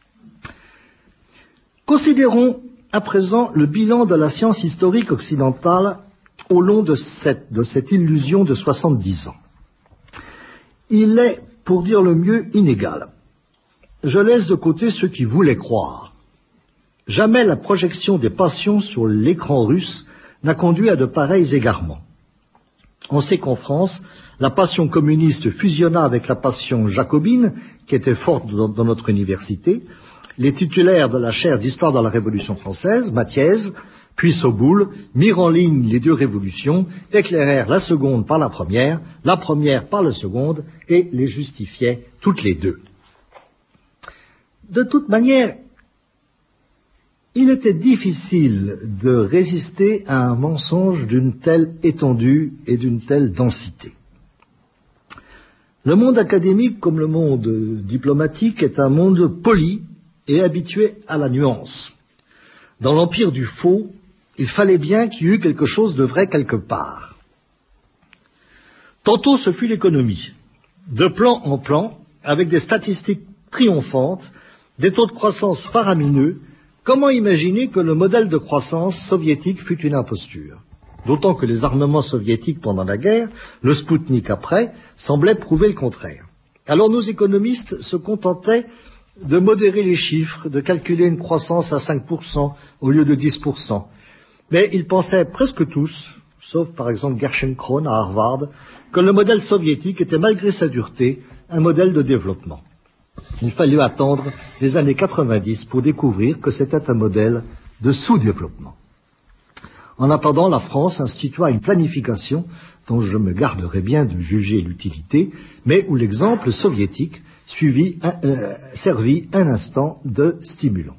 Considérons à présent le bilan de la science historique occidentale au long de cette, de cette illusion de soixante-dix ans. Il est, pour dire le mieux, inégal. Je laisse de côté ceux qui voulaient croire. Jamais la projection des passions sur l'écran russe n'a conduit à de pareils égarements. On sait qu'en France, la passion communiste fusionna avec la passion jacobine, qui était forte dans, dans notre université. Les titulaires de la chaire d'histoire de la Révolution française, Mathiez, puis Soboul, mirent en ligne les deux révolutions, éclairèrent la seconde par la première, la première par la seconde, et les justifiaient toutes les deux. De toute manière, il était difficile de résister à un mensonge d'une telle étendue et d'une telle densité. Le monde académique, comme le monde diplomatique, est un monde poli et habitué à la nuance. Dans l'empire du faux, il fallait bien qu'il y eût quelque chose de vrai quelque part. Tantôt ce fut l'économie, de plan en plan, avec des statistiques triomphantes, des taux de croissance faramineux, Comment imaginer que le modèle de croissance soviétique fut une imposture? D'autant que les armements soviétiques pendant la guerre, le Spoutnik après, semblaient prouver le contraire. Alors nos économistes se contentaient de modérer les chiffres, de calculer une croissance à cinq pour cent au lieu de dix pour cent. Mais ils pensaient presque tous, sauf par exemple Gerschenkron à Harvard, que le modèle soviétique était malgré sa dureté un modèle de développement. Il fallut attendre les années quatre-vingt-dix pour découvrir que c'était un modèle de sous-développement. En attendant, la France institua une planification dont je me garderai bien de juger l'utilité, mais où l'exemple soviétique suivit un, euh, servit un instant de stimulant.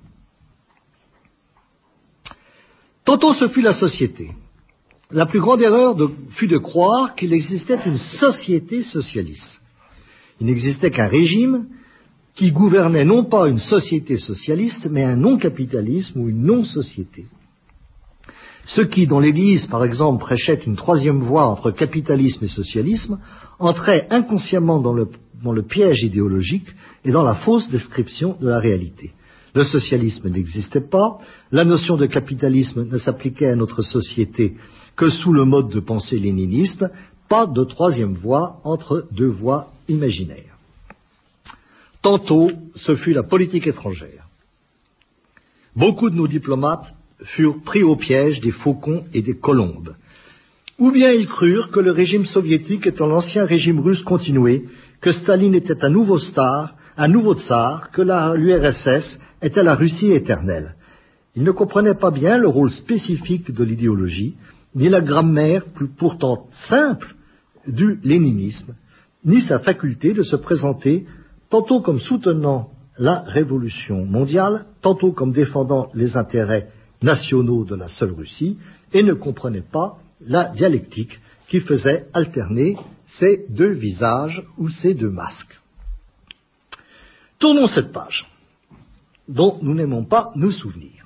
Tantôt ce fut la société. La plus grande erreur de, fut de croire qu'il existait une société socialiste. Il n'existait qu'un régime qui gouvernait non pas une société socialiste, mais un non-capitalisme ou une non-société. Ceux qui, dans l'Église, par exemple, prêchaient une troisième voie entre capitalisme et socialisme, entraient inconsciemment dans le, dans le piège idéologique et dans la fausse description de la réalité. Le socialisme n'existait pas, la notion de capitalisme ne s'appliquait à notre société que sous le mode de pensée léniniste, pas de troisième voie entre deux voies imaginaires. Tantôt, ce fut la politique étrangère. Beaucoup de nos diplomates furent pris au piège des faucons et des colombes. Ou bien ils crurent que le régime soviétique était l'ancien régime russe continué, que Staline était un nouveau star, un nouveau tsar, que l'U R S S était la Russie éternelle. Ils ne comprenaient pas bien le rôle spécifique de l'idéologie, ni la grammaire, pourtant simple, du léninisme, ni sa faculté de se présenter tantôt comme soutenant la révolution mondiale, tantôt comme défendant les intérêts nationaux de la seule Russie, et ne comprenaient pas la dialectique qui faisait alterner ces deux visages ou ces deux masques. Tournons cette page, dont nous n'aimons pas nous souvenir.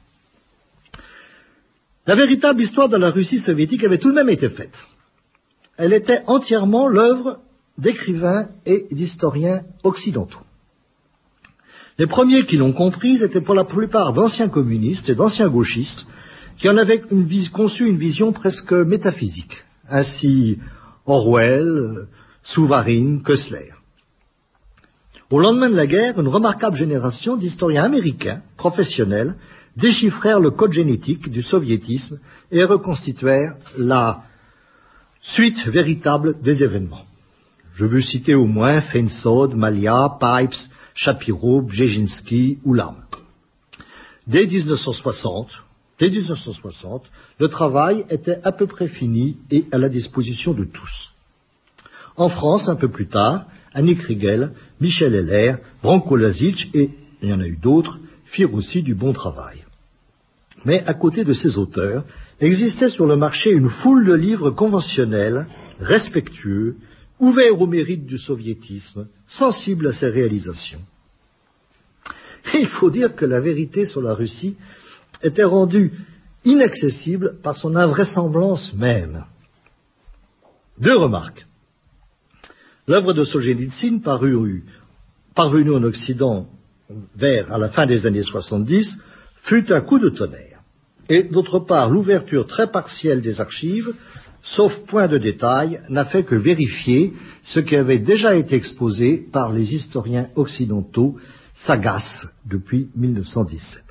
La véritable histoire de la Russie soviétique avait tout de même été faite. Elle était entièrement l'œuvre d'écrivains et d'historiens occidentaux. Les premiers qui l'ont comprise étaient pour la plupart d'anciens communistes et d'anciens gauchistes qui en avaient une vis- conçu une vision presque métaphysique. Ainsi Orwell, Souvarine, Koestler. Au lendemain de la guerre, une remarquable génération d'historiens américains, professionnels, déchiffrèrent le code génétique du soviétisme et reconstituèrent la suite véritable des événements. Je veux citer au moins Feinsod, Malia, Pipes, Shapiro, Brzezinski ou Lam. Dès dix-neuf cent soixante, dès dix-neuf cent soixante, le travail était à peu près fini et à la disposition de tous. En France, un peu plus tard, Annick Riegel, Michel Heller, Branko Lazic et, il y en a eu d'autres, firent aussi du bon travail. Mais à côté de ces auteurs, existait sur le marché une foule de livres conventionnels, respectueux, ouverts au mérite du soviétisme, sensibles à ses réalisations. Et il faut dire que la vérité sur la Russie était rendue inaccessible par son invraisemblance même. Deux remarques. L'œuvre de Solzhenitsyn, parue, parvenue en Occident vers à la fin des années soixante-dix, fut un coup de tonnerre. Et d'autre part, l'ouverture très partielle des archives, sauf point de détail, n'a fait que vérifier ce qui avait déjà été exposé par les historiens occidentaux sagaces depuis mille neuf cent dix-sept.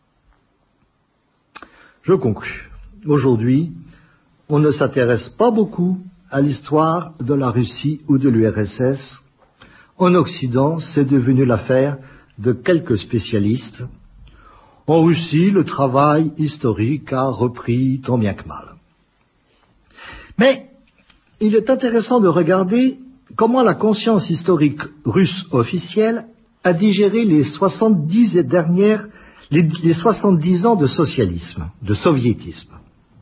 Je conclus. Aujourd'hui, on ne s'intéresse pas beaucoup à l'histoire de la Russie ou de l'U R S S. En Occident, c'est devenu l'affaire de quelques spécialistes. En Russie, le travail historique a repris tant bien que mal. Mais il est intéressant de regarder comment la conscience historique russe officielle a digéré les soixante-dix dernières, les, les soixante-dix ans de socialisme, de soviétisme.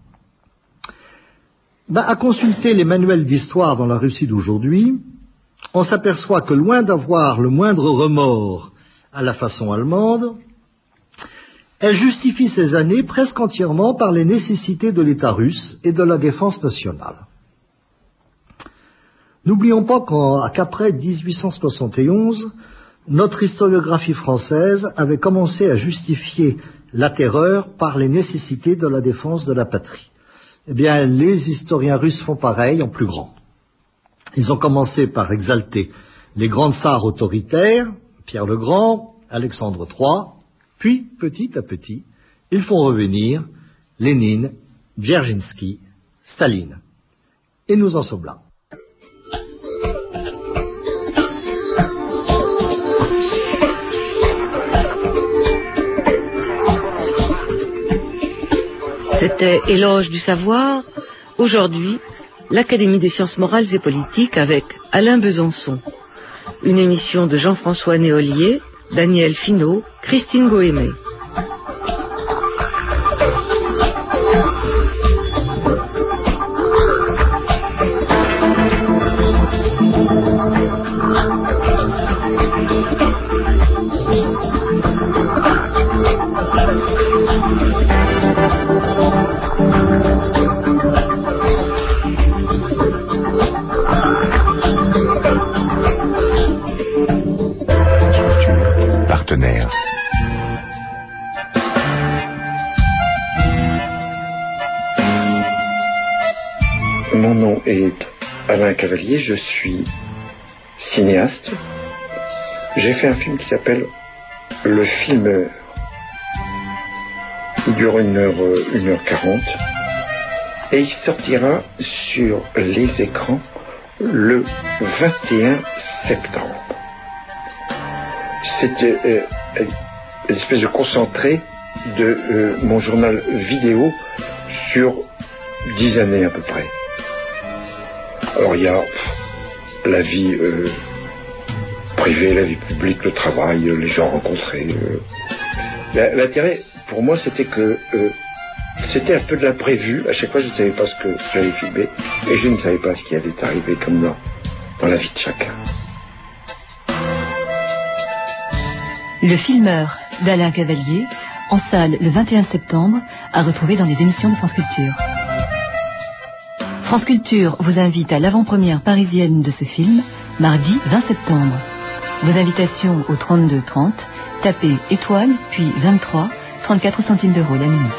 Ben, à consulter les manuels d'histoire dans la Russie d'aujourd'hui, on s'aperçoit que loin d'avoir le moindre remords à la façon allemande, elle justifie ces années presque entièrement par les nécessités de l'État russe et de la défense nationale. N'oublions pas qu'après dix-huit cent soixante et onze, notre historiographie française avait commencé à justifier la terreur par les nécessités de la défense de la patrie. Eh bien, les historiens russes font pareil en plus grand. Ils ont commencé par exalter les grands tsars autoritaires, Pierre le Grand, Alexandre trois, puis, petit à petit, ils font revenir Lénine, Dzerzhinsky, Staline. Et nous en sommes là. C'était Éloge du savoir. Aujourd'hui, l'Académie des sciences morales et politiques avec Alain Besançon. Une émission de Jean-François Néolier, Daniel Finot, Christine Goémé. Mon nom est Alain Cavalier, je suis cinéaste. J'ai fait un film qui s'appelle Le Filmeur. Il dure une heure, une heure quarante et il sortira sur les écrans le vingt et un septembre. C'est euh, une espèce de concentré de euh, mon journal vidéo sur dix années à peu près. Alors il y a la vie euh, privée, la vie publique, le travail, les gens rencontrés. Euh. L'intérêt pour moi c'était que euh, c'était un peu de l'imprévu. À chaque fois je ne savais pas ce que j'allais filmer et je ne savais pas ce qui allait arriver comme dans, dans la vie de chacun. Le Filmeur d'Alain Cavalier, en salle le vingt et un septembre, à retrouver dans les émissions de France Culture. France Culture vous invite à l'avant-première parisienne de ce film, mardi vingt septembre. Vos invitations au trente-deux trente, tapez étoile, puis vingt-trois, trente-quatre centimes d'euros la minute.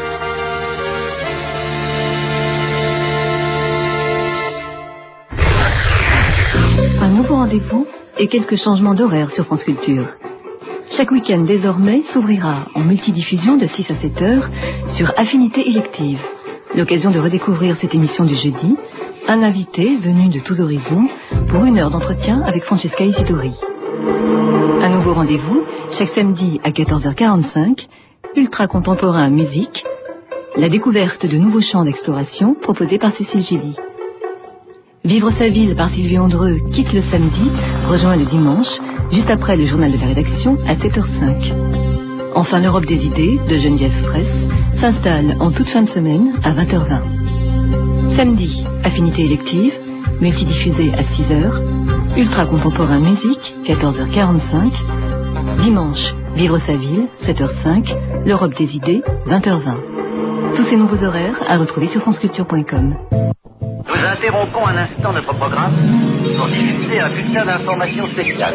Un nouveau rendez-vous et quelques changements d'horaire sur France Culture. Chaque week-end désormais s'ouvrira en multidiffusion de six à sept heures sur Affinité élective. L'occasion de redécouvrir cette émission du jeudi, un invité venu de tous horizons pour une heure d'entretien avec Francesca Isidori. Un nouveau rendez-vous chaque samedi à quatorze heures quarante-cinq, ultra contemporain musique, la découverte de nouveaux champs d'exploration proposés par Cécile Gilly. Vivre sa ville par Sylvie Ondreux quitte le samedi, rejoint le dimanche, juste après le journal de la rédaction à sept heures cinq. Enfin, l'Europe des idées de Geneviève Fraisse s'installe en toute fin de semaine à vingt heures vingt. Samedi, Affinité élective, multidiffusée à six heures, ultra contemporain musique, quatorze heures quarante-cinq. Dimanche, Vivre sa ville, sept heures cinq, l'Europe des idées, vingt heures vingt. Tous ces nouveaux horaires à retrouver sur franceculture point com. Nous interrompons un instant notre programme pour diffuser un bulletin d'information spéciale.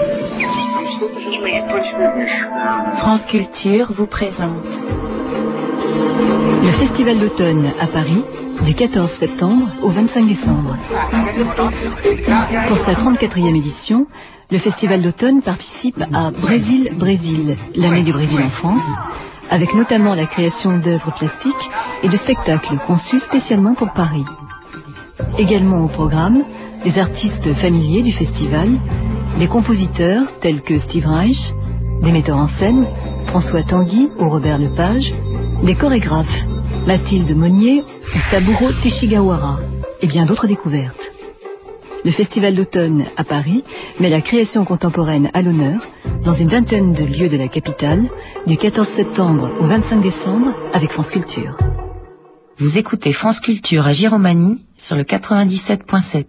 France Culture vous présente le Festival d'automne à Paris du quatorze septembre au vingt-cinq décembre. Pour sa trente-quatrième édition, le Festival d'automne participe à Brésil Brésil, l'année du Brésil en France, avec notamment la création d'œuvres plastiques et de spectacles conçus spécialement pour Paris. Également au programme, des artistes familiers du festival, des compositeurs tels que Steve Reich, des metteurs en scène, François Tanguy ou Robert Lepage, des chorégraphes, Mathilde Monnier ou Saburo Teshigawara, et bien d'autres découvertes. Le Festival d'automne à Paris met la création contemporaine à l'honneur dans une vingtaine de lieux de la capitale, du quatorze septembre au vingt-cinq décembre avec France Culture. Vous écoutez France Culture à Giromagny sur le quatre-vingt-dix-sept point sept.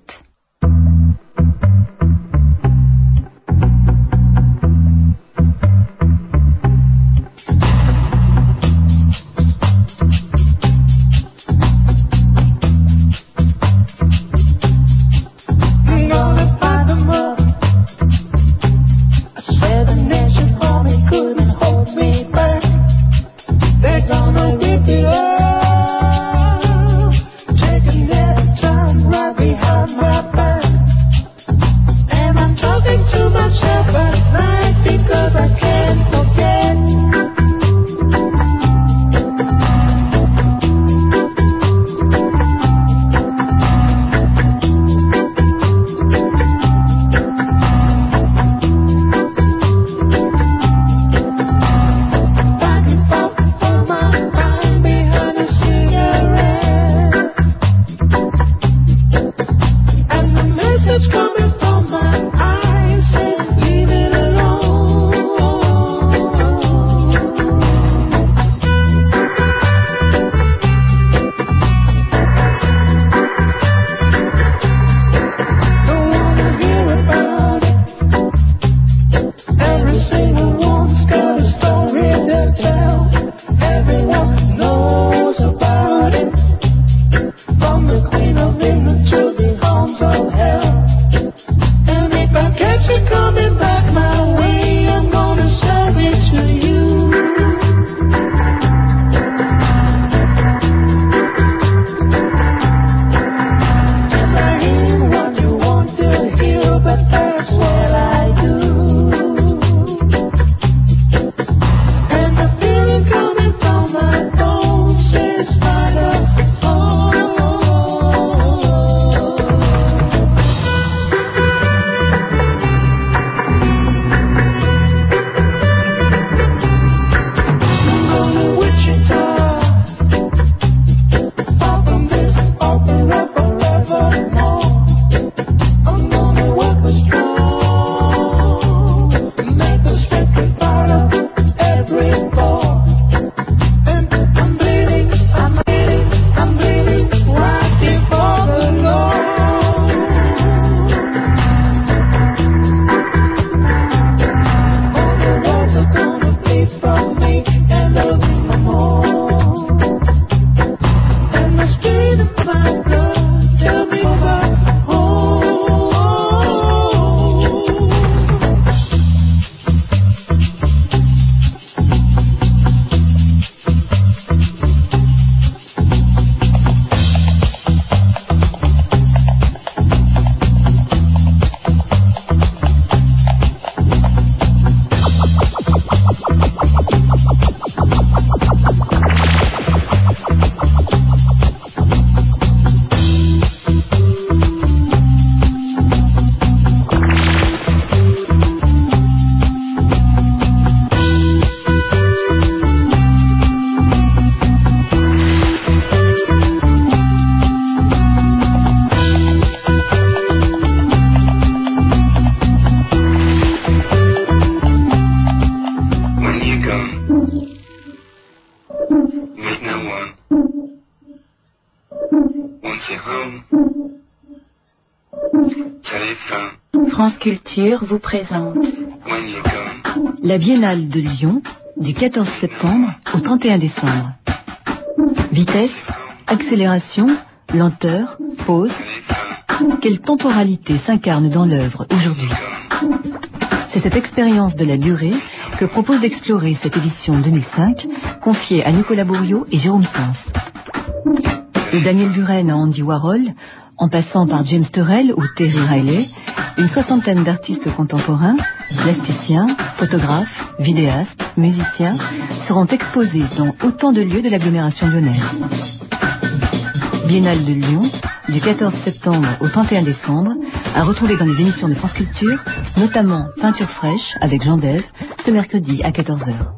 France Culture vous présente la Biennale de Lyon du quatorze septembre au trente et un décembre. Vitesse, accélération, lenteur, pause. Quelle temporalité s'incarne dans l'œuvre aujourd'hui? C'est cette expérience de la durée que propose d'explorer cette édition deux mille cinq, confiée à Nicolas Bourriaud et Jérôme Sens. De Daniel Buren à Andy Warhol, en passant par James Turrell ou Terry Riley, une soixantaine d'artistes contemporains, plasticiens, photographes, vidéastes, musiciens, seront exposés dans autant de lieux de l'agglomération lyonnaise. Biennale de Lyon, du quatorze septembre au trente et un décembre, à retrouver dans les émissions de France Culture, notamment Peinture fraîche avec Jean Dève, ce mercredi à quatorze heures.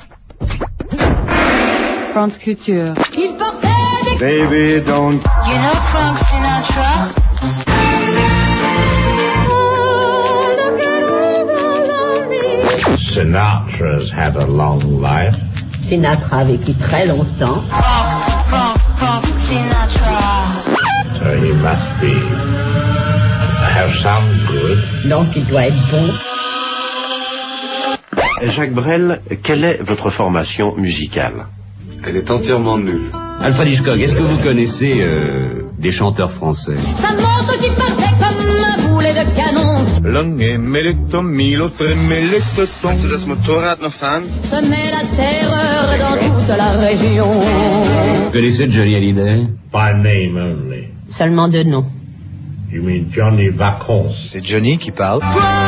France Culture. Baby, don't. You know Frank Sinatra? Sinatra's had a long life. Sinatra a vécu très longtemps. Frank, Frank, Frank Sinatra. So he must be have some good. Donc il doit être bon. Jacques Brel, quelle est votre formation musicale? Elle est entièrement nulle. Alfred Hitchcock, est-ce que vous connaissez euh, des chanteurs français? Sa montre qui partait comme un boulet de canon. Lange melekte milo tremelekte ton. Zodat het motorrad nog van. Semait la terreur dans toute la région. Vous connaissez Johnny Hallyday? By name only. Seulement de nom. You mean Johnny Vacances? C'est Johnny qui parle.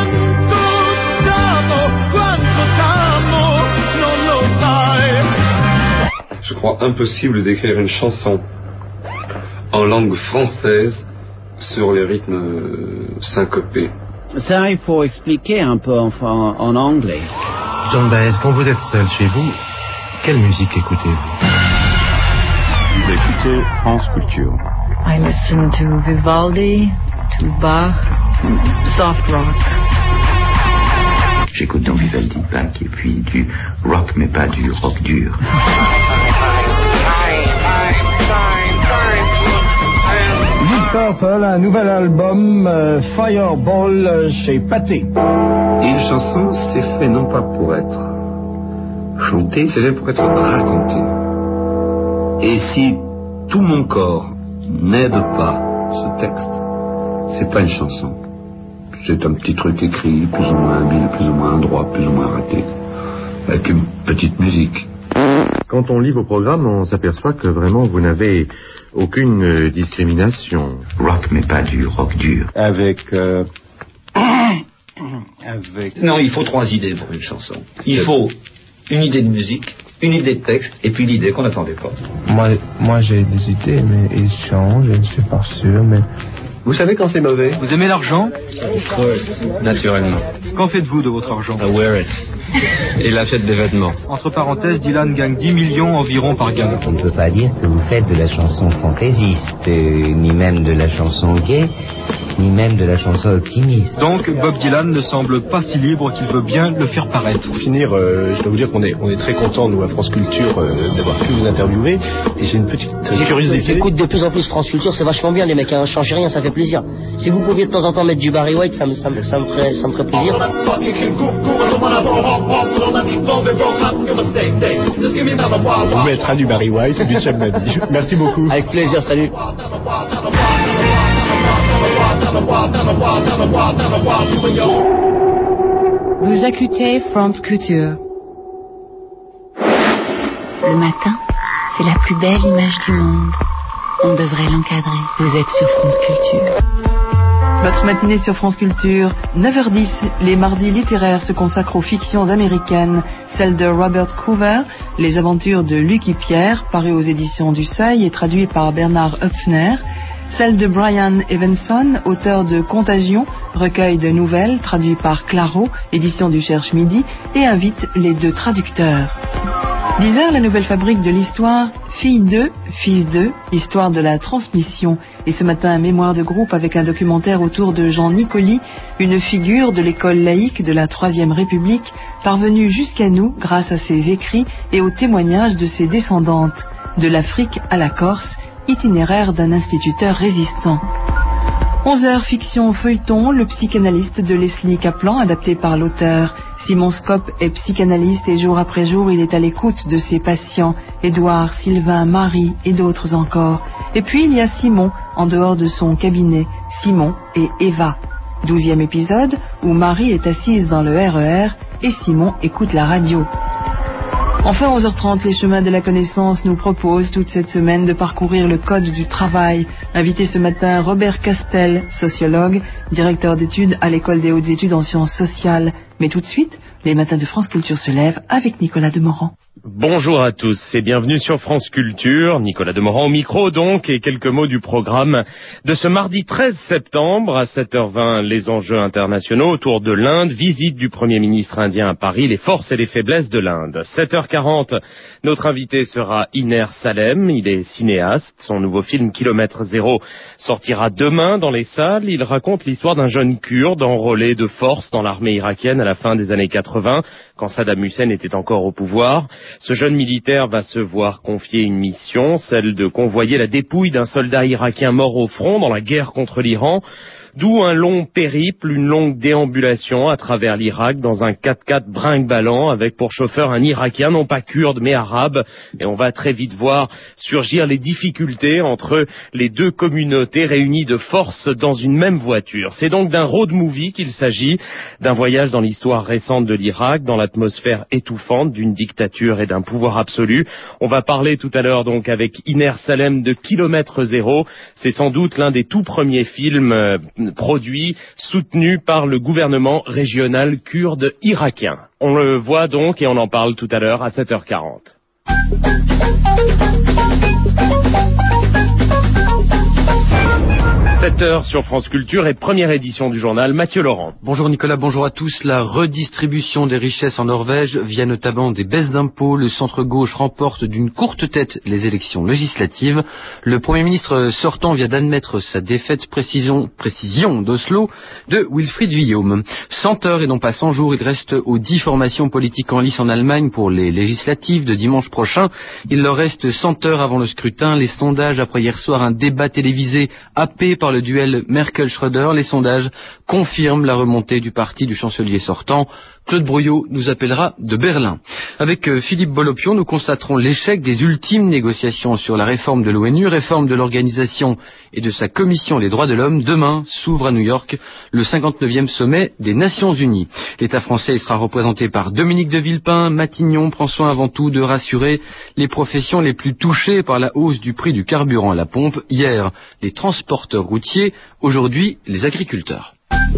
Je crois impossible d'écrire une chanson en langue française sur les rythmes syncopés. Ça, il faut expliquer un peu en, en, en anglais. John Baez, quand vous êtes seul chez vous, quelle musique écoutez-vous? Vous écoutez France Culture. I listen to Vivaldi, to Bach, soft rock. J'écoute donc Vivaldi, Bach et puis du rock, mais pas du rock dur. Deep Purple, un nouvel album, euh, Fireball, euh, chez Pathé. Et une chanson, c'est fait non pas pour être chanté, c'est fait pour être raconté. Et si tout mon corps n'aide pas ce texte, c'est pas une chanson. C'est un petit truc écrit, plus ou moins habile, plus ou moins droit, plus ou moins raté, avec une petite musique. Quand on lit vos programmes, on s'aperçoit que vraiment vous n'avez aucune euh, discrimination. Rock, mais pas du rock dur. Avec... Euh... Avec... Non, il faut trois idées pour une chanson. Il faut une idée de musique, une idée de texte, et puis l'idée qu'on n'attendait pas. Moi, moi j'ai des idées, mais ils changent, je ne suis pas sûr, mais... Vous savez quand c'est mauvais? Vous aimez l'argent? Of course, naturellement. Qu'en faites-vous de votre argent? I wear it. Il achète des vêtements. Entre parenthèses, Dylan gagne dix millions environ par gamme. On ne peut pas dire que vous faites de la chanson fantaisiste, euh, ni même de la chanson gay, ni même de la chanson optimiste. Donc, Bob Dylan ne semble pas si libre qu'il veut bien le faire paraître. Pour finir, euh, je dois vous dire qu'on est, on est très contents, nous, à France Culture, euh, d'avoir pu vous interviewer. Et j'ai une petite euh, curiosité. J'écoute de plus en plus France Culture, c'est vachement bien, les mecs, hein, changez rien, ça fait plaisir. Si vous pouviez de temps en temps mettre du Barry White, ça me, ça me, ça me, ferait, ça me ferait plaisir. On mettra du Barry White et du Cheb Madi. Merci beaucoup. Avec plaisir, salut. Vous écoutez France Culture. Le matin, c'est la plus belle image du monde. On devrait l'encadrer. Vous êtes sur France Culture. Votre matinée sur France Culture, neuf heures dix, les mardis littéraires se consacrent aux fictions américaines, celles de Robert Coover, Les aventures de Lucky Pierre, paru aux éditions du Seuil et traduit par Bernard Höpfner, celle de Brian Evenson, auteur de Contagion, recueil de nouvelles, traduit par Claro, édition du Cherche Midi, et invite les deux traducteurs. dix heures, la nouvelle fabrique de l'histoire, Fille deux, Fils deux, histoire de la transmission. Et ce matin, mémoire de groupe avec un documentaire autour de Jean Nicoli, une figure de l'école laïque de la Troisième République, parvenue jusqu'à nous grâce à ses écrits et aux témoignages de ses descendantes. De l'Afrique à la Corse, itinéraire d'un instituteur résistant. onze heures fiction feuilleton, le psychanalyste de Leslie Kaplan, adapté par l'auteur. Simon Scope est psychanalyste et jour après jour, il est à l'écoute de ses patients, Édouard, Sylvain, Marie et d'autres encore. Et puis il y a Simon, en dehors de son cabinet, Simon et Eva. Douzième épisode, où Marie est assise dans le R E R et Simon écoute la radio. Enfin, onze heures trente, les chemins de la connaissance nous proposent toute cette semaine de parcourir le code du travail. Invité ce matin, Robert Castel, sociologue, directeur d'études à l'École des hautes études en sciences sociales. Mais tout de suite, les matins de France Culture se lèvent avec Nicolas Demorand. Bonjour à tous et bienvenue sur France Culture. Nicolas Demorand au micro donc, et quelques mots du programme de ce mardi treize septembre à sept heures vingt. Les enjeux internationaux autour de l'Inde, visite du Premier ministre indien à Paris, les forces et les faiblesses de l'Inde. sept heures quarante, notre invité sera Iner Salem, il est cinéaste. Son nouveau film Kilomètre Zéro sortira demain dans les salles. Il raconte l'histoire d'un jeune Kurde enrôlé de force dans l'armée irakienne à la fin des années quatre-vingt, quand Saddam Hussein était encore au pouvoir. Ce jeune militaire va se voir confier une mission, celle de convoyer la dépouille d'un soldat irakien mort au front dans la guerre contre l'Iran. D'où un long périple, une longue déambulation à travers l'Irak dans un quatre-quatre brinque-ballant avec pour chauffeur un Irakien, non pas kurde mais arabe. Et on va très vite voir surgir les difficultés entre les deux communautés réunies de force dans une même voiture. C'est donc d'un road movie qu'il s'agit, d'un voyage dans l'histoire récente de l'Irak, dans l'atmosphère étouffante d'une dictature et d'un pouvoir absolu. On va parler tout à l'heure donc avec Iner Salem de Kilomètre Zéro. C'est sans doute l'un des tout premiers films euh, produit, soutenu par le gouvernement régional kurde irakien. On le voit donc et on en parle tout à l'heure à sept heures quarante. sept heures sur France Culture et première édition du journal, Mathieu Laurent. Bonjour Nicolas, bonjour à tous. La redistribution des richesses en Norvège via notamment des baisses d'impôts. Le centre-gauche remporte d'une courte tête les élections législatives. Le Premier ministre sortant vient d'admettre sa défaite, précision, précision d'Oslo de Wilfried Wium. cent heures et non pas cent jours, il reste aux dix formations politiques en lice en Allemagne pour les législatives de dimanche prochain. Il leur reste cent heures avant le scrutin. Les sondages, après hier soir un débat télévisé happé par le duel Merkel-Schröder, les sondages confirment la remontée du parti du chancelier sortant. Claude Brouillot nous appellera de Berlin. Avec euh, Philippe Bolopion, nous constaterons l'échec des ultimes négociations sur la réforme de l'ONU, réforme de l'organisation et de sa commission des droits de l'homme. Demain s'ouvre à New York le cinquante-neuvième sommet des Nations Unies. L'État français sera représenté par Dominique de Villepin. Matignon prend soin avant tout de rassurer les professions les plus touchées par la hausse du prix du carburant à la pompe. Hier, les transporteurs routiers, aujourd'hui les agriculteurs.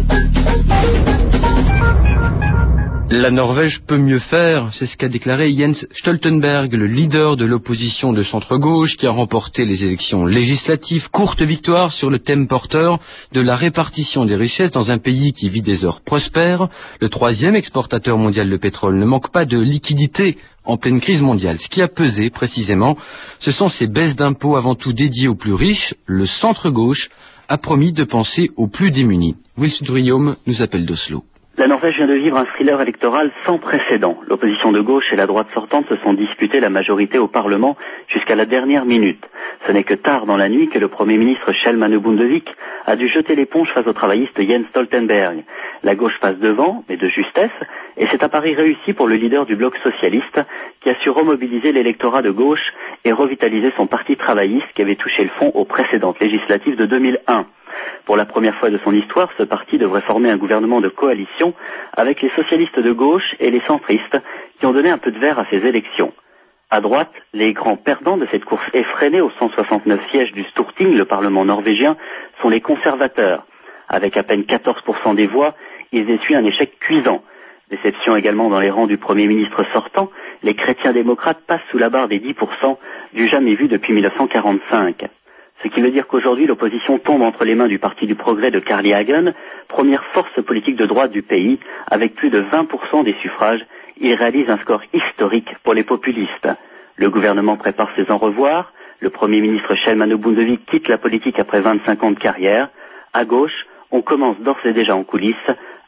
La Norvège peut mieux faire, c'est ce qu'a déclaré Jens Stoltenberg, le leader de l'opposition de centre-gauche qui a remporté les élections législatives. Courte victoire sur le thème porteur de la répartition des richesses dans un pays qui vit des heures prospères. Le troisième exportateur mondial de pétrole ne manque pas de liquidités en pleine crise mondiale. Ce qui a pesé précisément, ce sont ces baisses d'impôts avant tout dédiées aux plus riches. Le centre-gauche a promis de penser aux plus démunis. Wilfried Wium nous appelle d'Oslo. La Norvège vient de vivre un thriller électoral sans précédent. L'opposition de gauche et la droite sortante se sont disputés la majorité au Parlement jusqu'à la dernière minute. Ce n'est que tard dans la nuit que le Premier ministre Kjell Magne Bondevik a dû jeter l'éponge face au travailliste Jens Stoltenberg. La gauche passe devant, mais de justesse, et c'est un pari réussi pour le leader du bloc socialiste qui a su remobiliser l'électorat de gauche et revitaliser son parti travailliste qui avait touché le fond aux précédentes législatives de deux mille un. Pour la première fois de son histoire, ce parti devrait former un gouvernement de coalition avec les socialistes de gauche et les centristes qui ont donné un peu de vert à ces élections. À droite, les grands perdants de cette course effrénée aux cent soixante-neuf sièges du Storting, le Parlement norvégien, sont les conservateurs. Avec à peine quatorze pour cent des voix, ils essuient un échec cuisant. Déception également dans les rangs du Premier ministre sortant, les chrétiens démocrates passent sous la barre des dix pour cent, du jamais vu depuis mille neuf cent quarante-cinq. Ce qui veut dire qu'aujourd'hui, l'opposition tombe entre les mains du Parti du Progrès de Carl I. Hagen, première force politique de droite du pays, avec plus de vingt pour cent des suffrages. Il réalise un score historique pour les populistes. Le gouvernement prépare ses au revoir. Le Premier ministre Kjell Magne Bondevik quitte la politique après vingt-cinq ans de carrière. À gauche, on commence d'ores et déjà en coulisses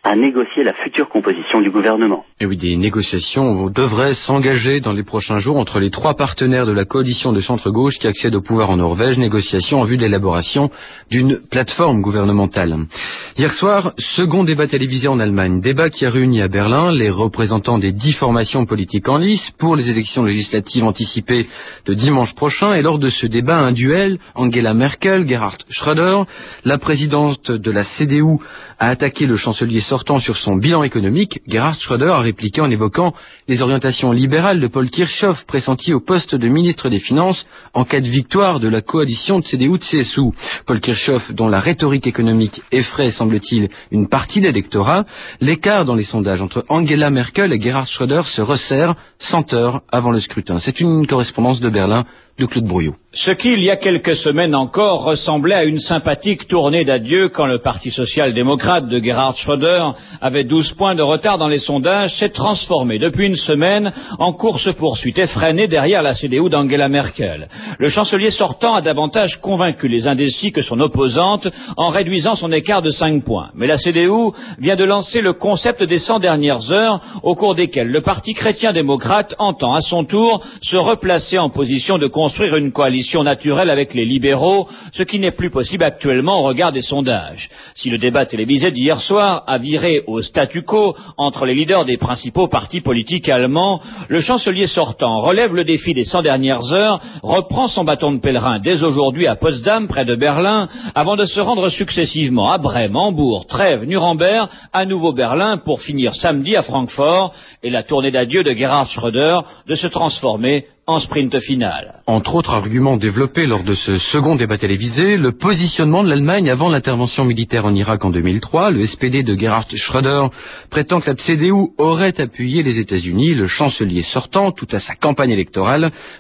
à négocier la future composition du gouvernement. Et oui, des négociations devraient s'engager dans les prochains jours entre les trois partenaires de la coalition de centre-gauche qui accèdent au pouvoir en Norvège, négociations en vue de l'élaboration d'une plateforme gouvernementale. Hier soir, second débat télévisé en Allemagne, débat qui a réuni à Berlin les représentants des dix formations politiques en lice pour les élections législatives anticipées de dimanche prochain. Et lors de ce débat, un duel, Angela Merkel, Gerhard Schröder, la présidente de la C D U a attaqué le chancelier sortant sur son bilan économique. Gerhard Schröder a répliqué en évoquant les orientations libérales de Paul Kirchhoff, pressenti au poste de ministre des Finances en cas de victoire de la coalition de C D U de C S U. Paul Kirchhoff, dont la rhétorique économique effraie, semble-t-il, une partie de l'électorat. L'écart dans les sondages entre Angela Merkel et Gerhard Schröder se resserre cent heures avant le scrutin. C'est une correspondance de Berlin de Claude Brouillot. Ce qui, il y a quelques semaines encore, ressemblait à une sympathique tournée d'adieu quand le Parti social-démocrate de Gerhard Schröder avait douze points de retard dans les sondages, s'est transformé depuis une semaine en course-poursuite effrénée derrière la C D U d'Angela Merkel. Le chancelier sortant a davantage convaincu les indécis que son opposante en réduisant son écart de cinq points. Mais la C D U vient de lancer le concept des cent dernières heures au cours desquelles le Parti chrétien-démocrate entend à son tour se replacer en position de construire une coalition naturelle avec les libéraux, ce qui n'est plus possible actuellement au regard des sondages. Si le débat télévisé d'hier soir a viré au statu quo entre les leaders des principaux partis politiques allemands, le chancelier sortant relève le défi des cent dernières heures, reprend son bâton de pèlerin dès aujourd'hui à Potsdam, près de Berlin, avant de se rendre successivement à Brême, Hambourg, Trèves, Nuremberg, à nouveau Berlin, pour finir samedi à Francfort, et la tournée d'adieu de Gerhard Schröder de se transformer en sprint final. Entre autres arguments développés lors de ce second débat télévisé, le positionnement de l'Allemagne avant l'intervention militaire en Irak en deux mille trois. Le S P D de Gerhard Schröder prétend que la C D U aurait appuyé les États-Unis. Le chancelier sortant, tout à sa campagne électorale,